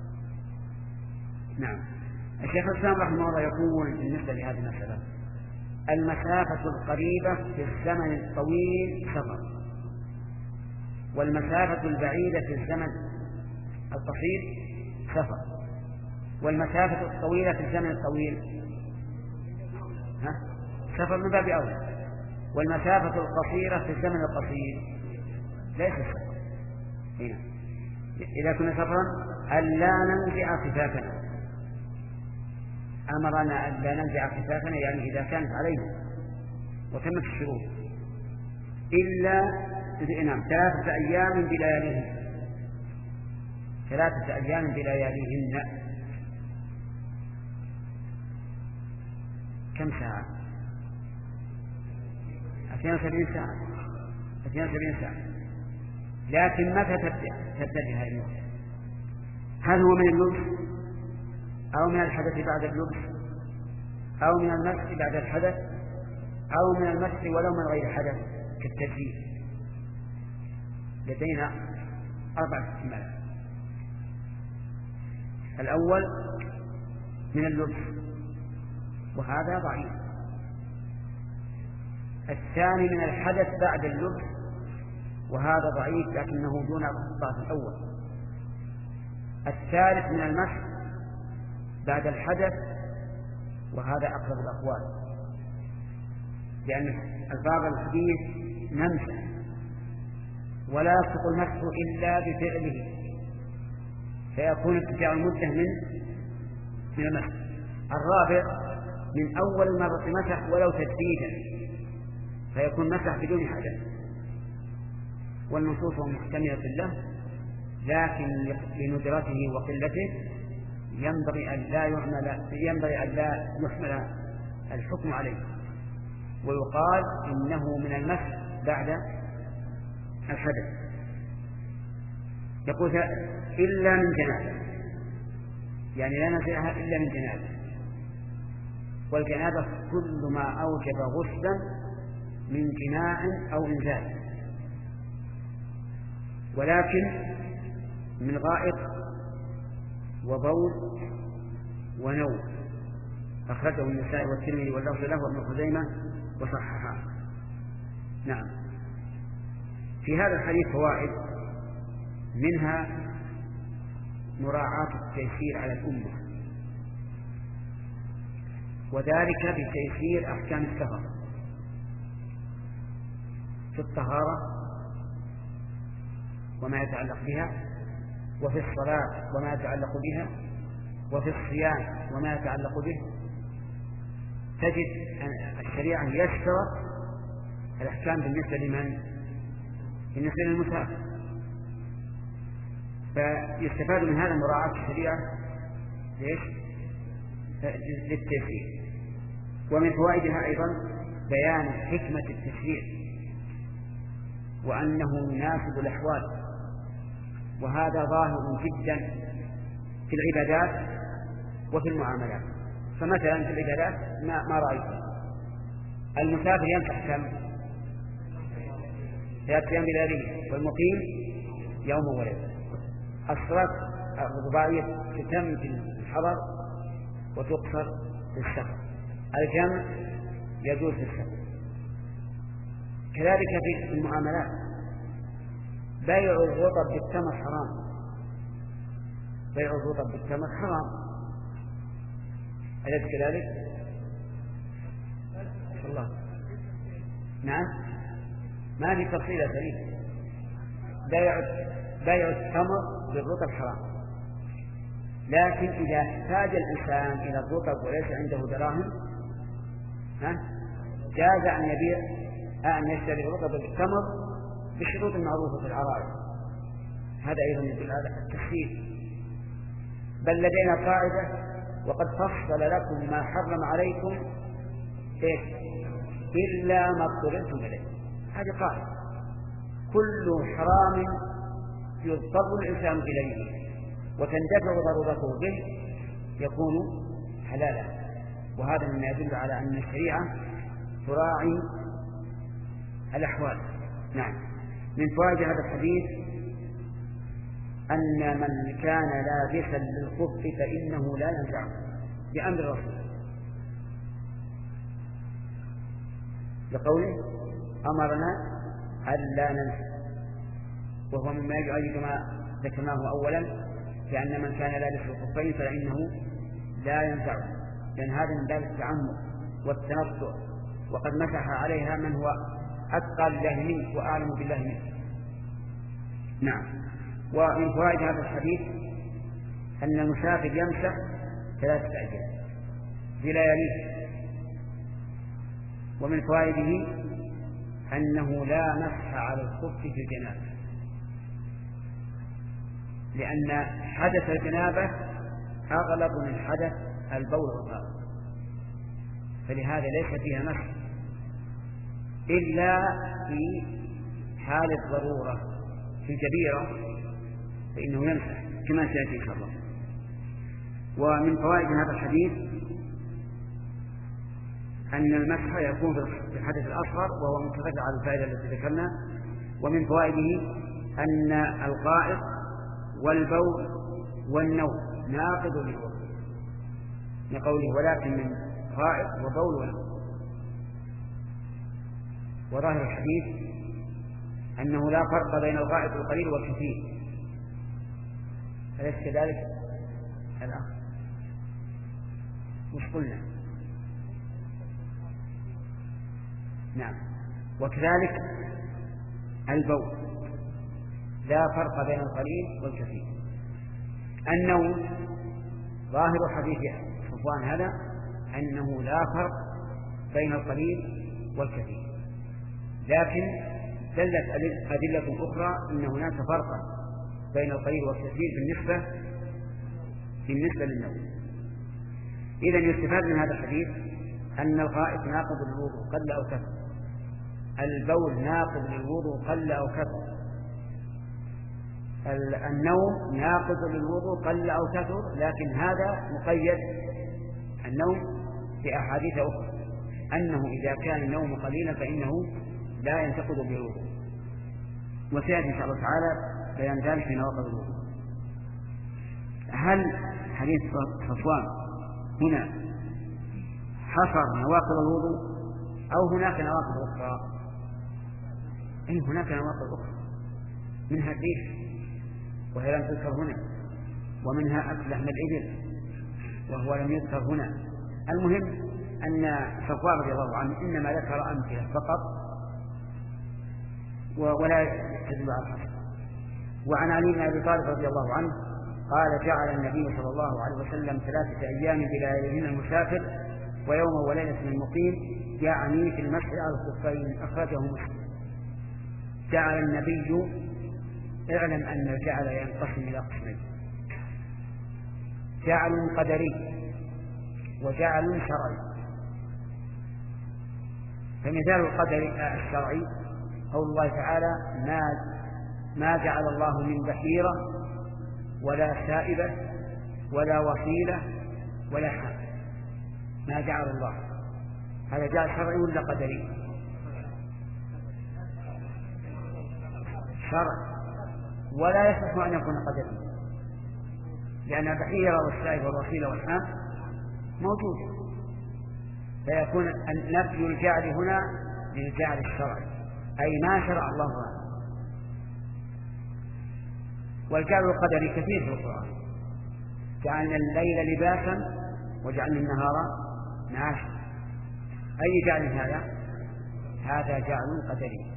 نعم. الشيخ الإسلام رحمه الله يقول بالنسبة لهذه المسألة: المسافة القريبة في الزمن الطويل سفر، والمسافة البعيدة في الزمن القصير سفر، والمسافة الطويلة في الزمن الطويل ها؟ سفر من باب أولى، والمسافة القصيرة في الزمن القصير ليس سفر. هنا إذا كنا سفرا ألا ننزع خفافنا، أمرنا ألا ننزع خفافنا، يعني إذا كانت عليه وتمت الشروط إلا نعم ثلاثة أيام بلياليهن، ثلاثة أيام بلياليهن. كم ساعة؟ اثنين وسبعين ساعة اثنين وسبعين ساعة. لكن متى تبدأ تبدأ هذه المدة؟ هل هو من اللبس أو من الحدث بعد اللبس أو من المسح بعد الحدث أو من المسح ولو من غير حدث كالتجديد؟ لدينا أربعة احتمالات. الأول من اللبس، وهذا ضعيف. الثاني من الحدث بعد اللبس، وهذا ضعيف لكنه دون الضعف الأول. الثالث من المسح بعد الحدث، وهذا أقرب الأقوال، لأن الباب الحديث نمسح ولا يسقط المسح إلا بفعله، فيكون ابتداء المدة من من المسح. الرابع من أول مرة مسح ولو تجديدا، فيكون مسح بدون حدث، والنصوص محتملة له، لكن لندرته وقلته ينبغي أن لا يعمل ينبغي أن لا يحمل الحكم عليه، ويقال إنه من المسح بعد الحدث. يقول إلا من جنابه، يعني لا نزعها إلا من جنابه، والجنابة كل ما أوجب غسلا من جماع أو إنزال، ولكن من غائط وبول ونوم. أخرجه النسائي والترمذي واللفظ له وابن خزيمة وصححه. نعم. في هذا الحديث فوائد، منها مراعاة التيسير على الأمة، وذلك بتيسير أحكام السفر في الطهارة وما يتعلق بها، وفي الصلاة وما يتعلق بها، وفي الصيام وما يتعلق به. تجد أن الشريعة يسرت الأحكام بالنسبة لمن؟ بالنسبة للمسافر، فيستفاد من هذا مراعاة الشريعة ليش؟ للتيسير. ومن فوائدها أيضا بيان حكمة التشريع وأنه يناسب الأحوال، وهذا ظاهر جدا في العبادات وفي المعاملات. فمثلا في العبادات ما, ما رأيت المسافر يمسح كم؟ ثلاثة أيام بلياليه، والمقيم يوم وليلة. الصلاة الرباعية تتم في الحضر وتقصر في السفر، الجمع يجوز في السفر. كذلك في المعاملات، بيع الرطب بالتمر حرام، بيع الرطب بالتمر حرام، أليس كذلك؟ الله. نعم، ما في تفصيل سليم. بيع بيع التمر بالرطب حرام، لكن إذا احتاج الإنسان إلى الرطب وليس عنده دراهم جاز أن يبيع أن يشتري الرطب بالتمر بشروط معروفة في العرائض. هذا أيضا يدل على التخفيف. بل لدينا قاعدة: وقد فصل لكم ما حرم عليكم إيه؟ إلا ما اضطررتم إليه. هذه قاعدة، كل حرام يضطر الإنسان إليه وتندفع ضرورته به يكون حلالا. وهذا مما يدل على أن الشريعة تراعي الأحوال. نعم. من فوائد هذا الحديث أن من كان لابسا للخف فإنه لا ينزعه بأمر الرسول، لقوله أمرنا ألا ننزع، وهو مما يجعل كما ذكرناه أولا، لأن من كان لابس الخفين فإنه لا ينزعه، لأن هذا من باب التعمد والتنطع، وقد مسح عليها من هو أتقى لله منك وأعلم بالله منك. نعم. ومن فوائد هذا الحديث أن المسافر يمسح ثلاثة أيام بلياليه. ومن فوائده أنه لا مسح على الخف في الجنابة، لأن حدث الجنابة أغلب من حدث البول والغائط، فلهذا ليس فيها مسح إلا في حال الضرورة. في الكبيرة فإنه يمسح كما سيأتي إن شاء الله. ومن فوائد هذا الحديث أن المسح يكون في الحدث الأصغر، وهو متفق على الفائدة التي ذكرنا. ومن فوائده أن الغائط والبول والنوم ناقض للوضوء، لقوله ولكن من غائط وبول ونوم. وظاهر الحديث أنه لا فرق بين الغائط القليل والكثير، أليس كذلك الأخ؟ مش قلنا؟ نعم. وكذلك البول لا فرق بين القليل والكثير. النوم ظاهر حديث صفوان هذا أنه لا فرق بين القليل والكثير، لكن دلت أدلة أخرى أن هناك فرقا بين القليل والكثير بالنسبة بالنسبة للنوم. إذن يستفاد من هذا الحديث أن الغائط ناقض للوضوء قل أو كثر، البول ناقض للوضوء قل أو كثر، النوم ناقض للوضوء قل أو كثر، لكن هذا مقيد النوم بأحاديث أخرى أنه إذا كان النوم قليلا فإنه لا ينتقض بالوضوء، وسيأتي إن شاء الله تعالى بيان ذلك في نواقض الوضوء. هل حديث صفوان هنا حصر نواقض الوضوء أو هناك نواقض أخرى؟ أي هناك نواقض أخرى، منها الريح وهي لم تذكر هنا، ومنها أكل لحم الإبل وهو لم يذكر هنا. المهم أن صفوان رضي الله عنه إنما ذكر أمثلة فقط ولا يدل على الحصر. وعن علي بن أبي طالب رضي الله عنه قال جعل النبي صلى الله عليه وسلم ثلاثة أيام بلياليهن المسافر ويوم وليلة المقيم، يعني في المسح على الخفين، أخرجه مسلم. جعل النبي، اعلم أن الجعل ينقسم إلى قسمين: جعل قدري وجعل شرعي. فمثال القدر الشرعي قول الله تعالى: ما ما جعل الله من بحيرة ولا سائبة ولا وصيلة ولا حام، ما جعل الله. هذا جعل شرعي ولا قدري؟ شرع، ولا يصح أن يكون قدري، لأن البحيرة والسائبة والوصيلة والحام موجودة، فيكون نفي الجعل هنا للجعل الشرعي، أي ما شرع الله هذا. والجعل القدري كثير في القرآن: جعلنا الليل لباسا وجعلنا النهار معاشا. أي جعل هذا؟ هذا جعل قدري.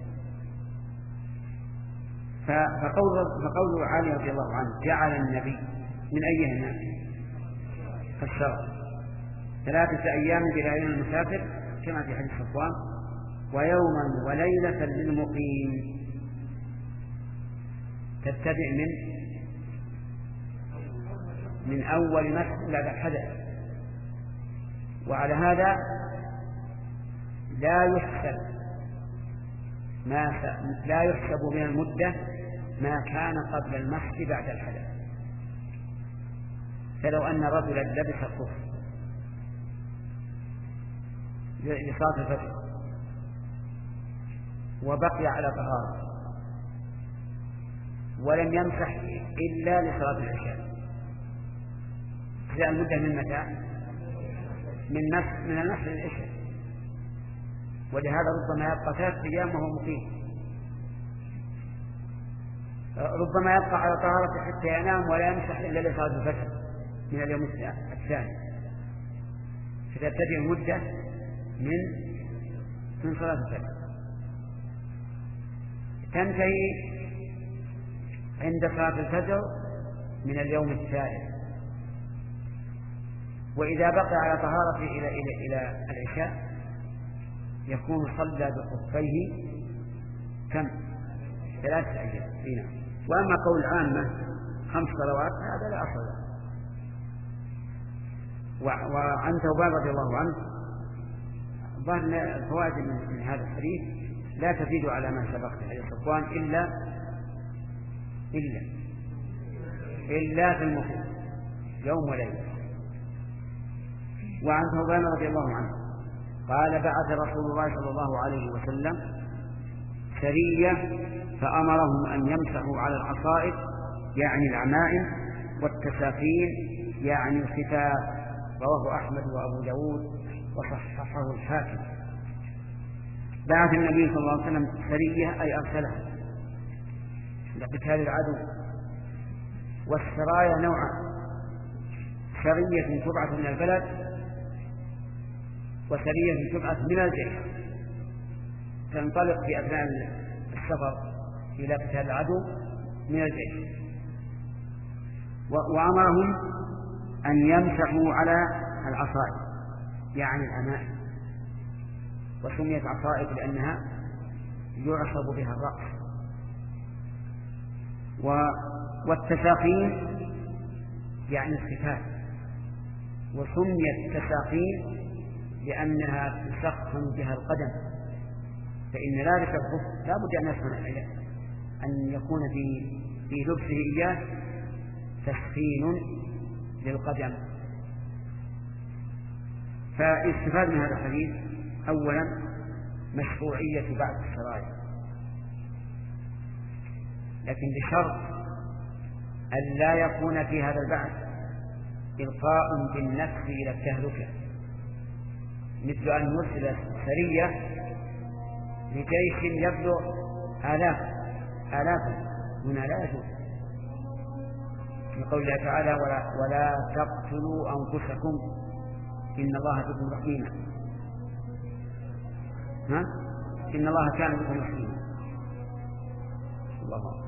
فقول, فقول علي رضي الله عنه جعل النبي من أيهما؟ فالشرع. ثلاثة أيام بليالي المسافر كما في حديث صفوان، ويوما وليلة للمقيم، تتبع من من أول مسح إلى حدث. وعلى هذا لا يحسب ما لا يحسب من المدة ما كان قبل المسح بعد الحدث. فلو أن رجلا لبس الكفر لصلاة الفجر وبقي على طهارة ولم يمسح إلا لصلاة العشاء، جاء المدة من متى؟ من مسح من المسح للعشاء، ولهذا ربما يبقى ثلاث أيام وهو مقيم، ربما يبقى على طهارة حتى ينام ولا يمسح إلا لصلاة الفجر من اليوم الثاني، فتبتدئ المدة من من صلاة الفجر، تنتهي عند صلاة الفجر من اليوم الثالث. وإذا بقي على طهارة إلى إلى إلى العشاء يكون صلى بخفيه كم؟ ثلاثة أيام. هنا. وأما قول العامة خمس صلوات هذا لا أصل له. وعن ثوبان رضي الله عنه ظهر الفوائد من هذا الحديث لا تزيد على ما سبق في حديث صفوان إلا إلا إلا في المقيم يوم وليلة. وعن ثوبان رضي الله عنه قال: بعث رسول الله صلى الله عليه وسلم سرية فأمرهم أن يمسحوا على العصائب يعني العمائم، والتساقين يعني الختان. رواه أحمد وأبو داود وصححه الحاكم. بعث النبي صلى الله عليه وسلم سرية أي أرسلها لقتال العدو. والسرايا نوعان: سرية تبعث من البلد وسرية تبعث من الجيش، تنطلق في أثناء السفر إلى قتال العدو من الجيش. وأمرهم أن يمسحوا على العصائب يعني الأمائم، وسميت عصائب لأنها يعصب بها الرأس. والتساقين يعني الختان، وسميت تساقين لأنها تسخن بها القدم، فإن لابس الخف لا بد أن يسخن أن يكون في في لبسه إياه تسخين للقدم. فاستفاد من هذا الحديث أولا مشروعية بعث السرايا، لكن بشرط أن لا يكون في هذا البعث إلقاء بالنفس إلى التهلكة، مثل أن يرسل سرية لجيش يبلغ آلاف آلاف من لا يجوز، لقول الله تعالى: ولا, ولا تقتلوا أنفسكم إن الله بكم رحيم. ها؟ إن الله كان بكم رحيما. الله